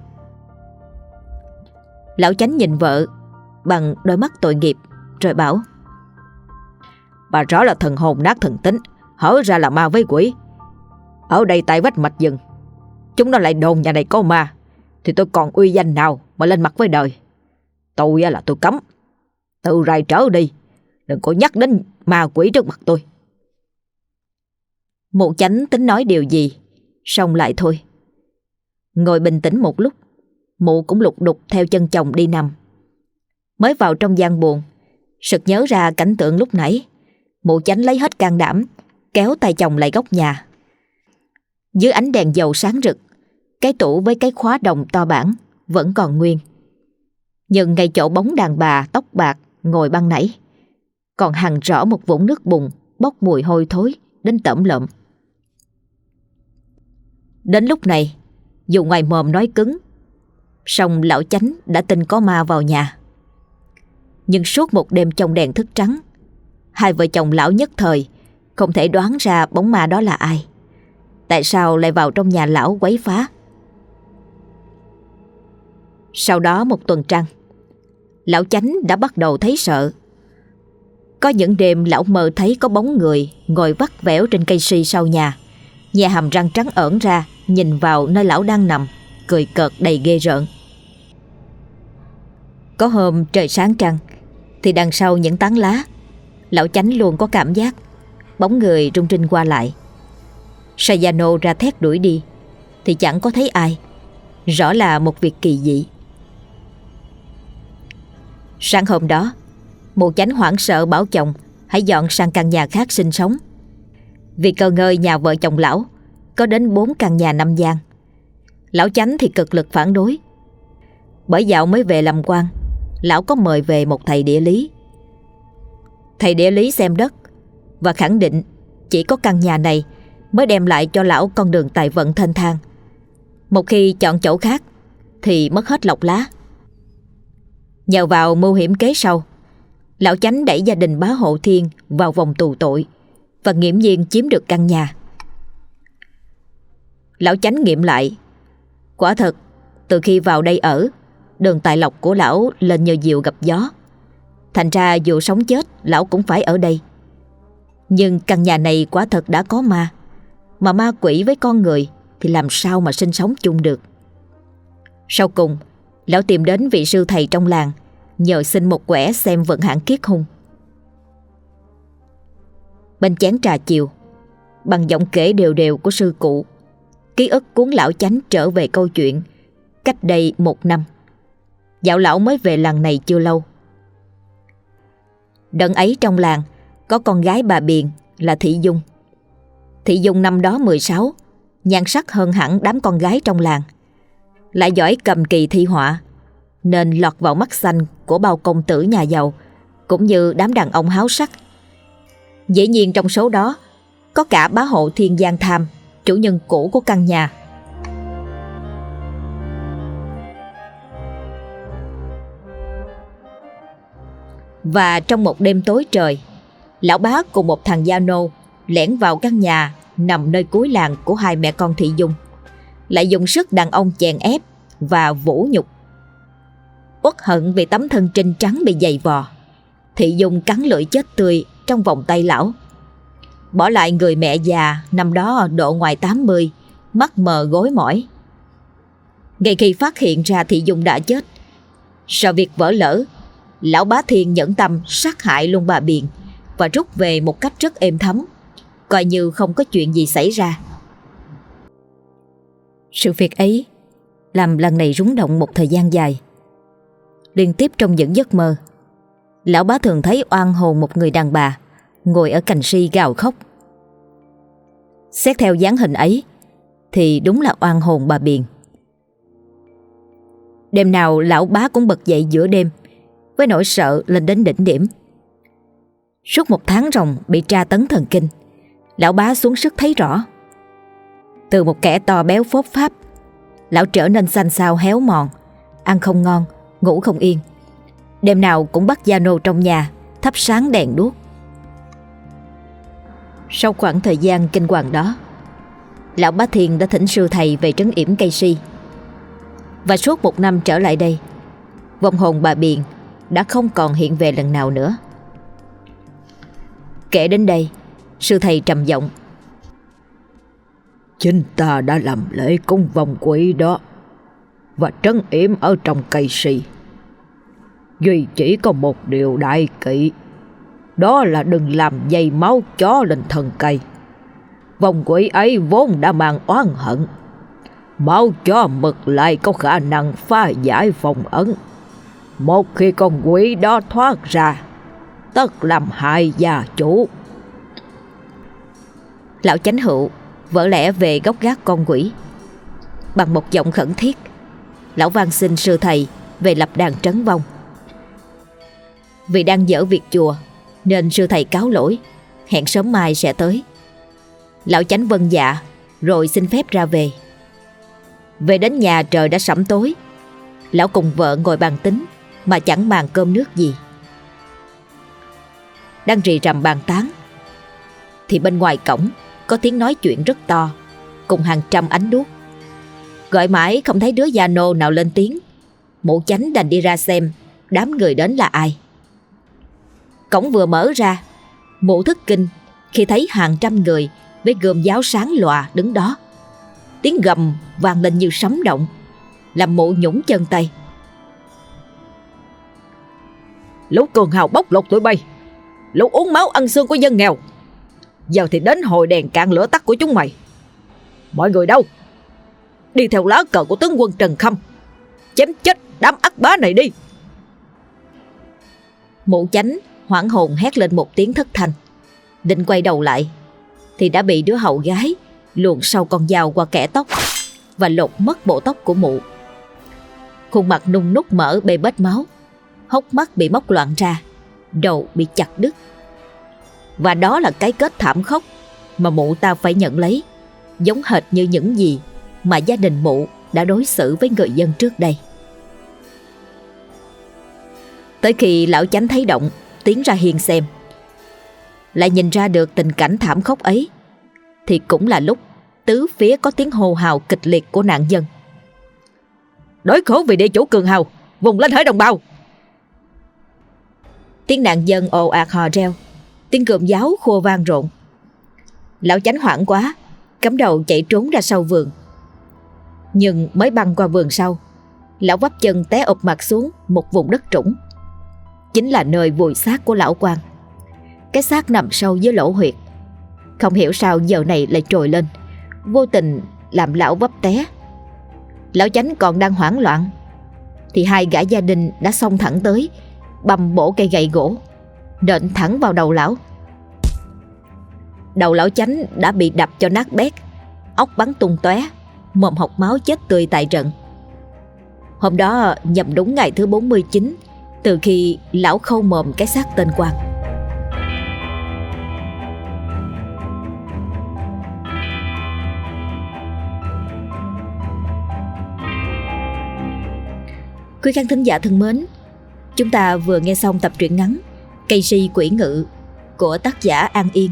Lão Chánh nhìn vợ bằng đôi mắt tội nghiệp, rồi bảo: Bà rõ là thần hồn nát thần tính, hở ra là ma với quỷ. Ở đây tại vách mạch rừng, chúng nó lại đồn nhà này có ma, thì tôi còn uy danh nào mà lên mặt với đời. Tôi là tôi cấm, tự rày trở đi, đừng có nhắc đến ma quỷ trước mặt tôi. Mụ Chánh tính nói điều gì, xong lại thôi. Ngồi bình tĩnh một lúc, mụ cũng lục đục theo chân chồng đi nằm. Mới vào trong gian buồng, sực nhớ ra cảnh tượng lúc nãy. Mụ Chánh lấy hết can đảm, kéo tay chồng lại góc nhà. Dưới ánh đèn dầu sáng rực, cái tủ với cái khóa đồng to bản vẫn còn nguyên, nhưng ngay chỗ bóng đàn bà tóc bạc ngồi ban nãy, còn hằn rõ một vũng nước bùn bốc mùi hôi thối đến tởm lợm. Đến lúc này, dù ngoài mồm nói cứng, song lão Chánh đã tin có ma vào nhà. Nhưng suốt một đêm trong đèn thức trắng, hai vợ chồng lão nhất thời không thể đoán ra bóng ma đó là ai. Tại sao lại vào trong nhà lão quấy phá? Sau đó một tuần trăng, lão Chánh đã bắt đầu thấy sợ. Có những đêm lão mơ thấy có bóng người ngồi vắt vẻo trên cây si sau nhà, nhe hàm răng trắng ẩn ra nhìn vào nơi lão đang nằm, cười cợt đầy ghê rợn. Có hôm trời sáng trăng thì đằng sau những tán lá, lão Chánh luôn có cảm giác bóng người rung rinh qua lại. Sayano ra thét đuổi đi thì chẳng có thấy ai, rõ là một việc kỳ dị. Sáng hôm đó, mụ Chánh hoảng sợ bảo chồng hãy dọn sang căn nhà khác sinh sống, vì cơ ngơi nhà vợ chồng lão có đến bốn căn nhà năm gian. Lão Chánh thì cực lực phản đối. Bởi dạo mới về làm quan, lão có mời về một thầy địa lý. Thầy địa lý xem đất và khẳng định chỉ có căn nhà này mới đem lại cho lão con đường tài vận thênh thang. Một khi chọn chỗ khác thì mất hết lộc lá. Nhờ vào mưu hiểm kế sau, lão Chánh đẩy gia đình bá Hộ Thiên vào vòng tù tội và nghiễm nhiên chiếm được căn nhà. Lão Chánh nghiệm lại, quả thật từ khi vào đây ở, đường tài lộc của lão lên nhờ diều gặp gió. Thành ra dù sống chết lão cũng phải ở đây. Nhưng căn nhà này quả thật đã có ma, mà ma quỷ với con người thì làm sao mà sinh sống chung được. Sau cùng, lão tìm đến vị sư thầy trong làng, nhờ xin một quẻ xem vận hạn kiết hung. Bên chén trà chiều, bằng giọng kể đều đều của sư cụ, ký ức cuốn lão Chánh trở về câu chuyện cách đây một năm. Dạo lão mới về làng này chưa lâu. Đợt ấy trong làng có con gái bà Biền là Thị Dung. Thị Dung năm đó mười sáu, nhan sắc hơn hẳn đám con gái trong làng, lại giỏi cầm kỳ thi họa, nên lọt vào mắt xanh của bao công tử nhà giàu cũng như đám đàn ông háo sắc. Dĩ nhiên trong số đó có cả bá Hộ Thiên Giang Tham, chủ nhân cũ của căn nhà. Và trong một đêm tối trời, lão bá cùng một thằng gia nô lẻn vào căn nhà nằm nơi cuối làng của hai mẹ con Thị Dung, lại dùng sức đàn ông chèn ép và vũ nhục. Uất hận vì tấm thân trinh trắng bị dày vò, Thị Dung cắn lưỡi chết tươi trong vòng tay lão, bỏ lại người mẹ già năm đó độ ngoài tám mươi, mắt mờ gối mỏi. Ngay khi phát hiện ra Thị Dung đã chết, sợ việc vỡ lỡ, lão bá Thiên nhẫn tâm sát hại luôn bà Biền và rút về một cách rất êm thấm, coi như không có chuyện gì xảy ra. Sự việc ấy làm lần này rúng động một thời gian dài. Liên tiếp trong những giấc mơ, lão bá thường thấy oan hồn một người đàn bà ngồi ở cành si gào khóc. Xét theo dáng hình ấy thì đúng là oan hồn bà Biền. Đêm nào lão bá cũng bật dậy giữa đêm với nỗi sợ lên đến đỉnh điểm. Suốt một tháng ròng bị tra tấn thần kinh, lão bá xuống sức thấy rõ. Từ một kẻ to béo phốt pháp, lão trở nên xanh xao héo mòn, ăn không ngon, ngủ không yên. Đêm nào cũng bắt gia nô trong nhà thắp sáng đèn đuốc. Sau khoảng thời gian kinh hoàng đó, lão bá Thiên đã thỉnh sư thầy về trấn yểm cây si. Và suốt một năm trở lại đây, vong hồn bà Biền đã không còn hiện về lần nào nữa. Kể đến đây, sư thầy trầm giọng: Chính ta đã làm lễ cúng vong quỷ đó và trấn yểm ở trong cây si. Duy chỉ có một điều đại kỵ, đó là đừng làm dây máu chó lên thân cây. Vong quỷ ấy vốn đã mang oán hận, máu chó mực lại có khả năng phá giải phong ấn. Một khi con quỷ đó thoát ra, tất làm hại gia chủ. Lão Chánh Hữu vỡ lẽ về gốc gác con quỷ. Bằng một giọng khẩn thiết, lão van xin sư thầy về lập đàn trấn vong. Vì đang dở việc chùa, nên sư thầy cáo lỗi, hẹn sớm mai sẽ tới. Lão Chánh vâng dạ, rồi xin phép ra về. Về đến nhà trời đã sẫm tối. Lão cùng vợ ngồi bàn tính mà chẳng màng cơm nước gì. Đang rì rầm bàn tán thì bên ngoài cổng có tiếng nói chuyện rất to, cùng hàng trăm ánh đuốc. Gọi mãi không thấy đứa gia nô nào lên tiếng. Mụ Chánh đành đi ra xem đám người đến là ai. Cổng vừa mở ra, mụ thất kinh khi thấy hàng trăm người với gươm giáo sáng lòa đứng đó. Tiếng gầm vang lên như sấm động, làm mụ nhũng chân tay. Lũ cường hào bóc lột tụi bay, lũ uống máu ăn xương của dân nghèo, giờ thì đến hồi đèn cạn lửa tắt của chúng mày. Mọi người đâu? Đi theo lá cờ của tướng quân Trần Khâm, chém chết đám ắt bá này đi. Mụ Chánh hoảng hồn hét lên một tiếng thất thanh, định quay đầu lại thì đã bị đứa hậu gái luồn sau con dao qua kẽ tóc và lột mất bộ tóc của mụ. Khuôn mặt nung nút mỡ bê bết máu, hốc mắt bị móc loạn ra, đầu bị chặt đứt. Và đó là cái kết thảm khốc mà mụ ta phải nhận lấy, giống hệt như những gì mà gia đình mụ đã đối xử với người dân trước đây. Tới khi lão Chánh thấy động, tiến ra hiên xem, lại nhìn ra được tình cảnh thảm khốc ấy, thì cũng là lúc tứ phía có tiếng hô hào kịch liệt của nạn dân. Đói khổ vì địa chủ cường hào, vùng lên hỡi đồng bào. Tiếng nạn dân ồ ạt hò reo, tiếng cườm giáo khua vang rộn. Lão Chánh hoảng quá, cắm đầu chạy trốn ra sau vườn. Nhưng mới băng qua vườn sau, lão vấp chân té ụp mặt xuống một vùng đất trũng. Chính là nơi vùi xác của lão quan. Cái xác nằm sâu dưới lỗ huyệt, không hiểu sao giờ này lại trồi lên, vô tình làm lão vấp té. Lão Chánh còn đang hoảng loạn thì hai gã gia đình đã xông thẳng tới, bầm bổ cây gậy gỗ, nện thẳng vào đầu lão. Đầu lão Chánh đã bị đập cho nát bét, óc bắn tung tóe, mồm hộc máu chết tươi tại trận. Hôm đó nhằm đúng ngày thứ bốn mươi chín từ khi lão khâu mồm cái xác tên quan. Quý khán thính giả thân mến, chúng ta vừa nghe xong tập truyện ngắn Cây si quỷ ngự của tác giả An Yên.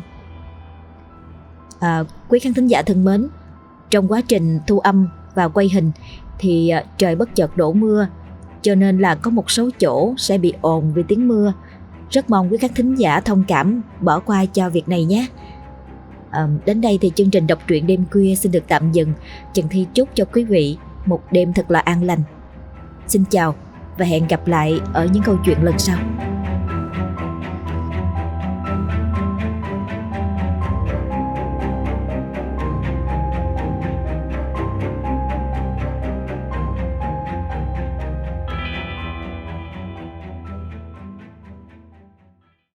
À, quý khán thính giả thân mến, trong quá trình thu âm và quay hình thì trời bất chợt đổ mưa, cho nên là có một số chỗ sẽ bị ồn vì tiếng mưa. Rất mong quý khán thính giả thông cảm bỏ qua cho việc này nhé. À, đến đây thì chương trình đọc truyện đêm khuya xin được tạm dừng. Trần Thi chúc cho quý vị một đêm thật là an lành. Xin chào và hẹn gặp lại ở những câu chuyện lần sau.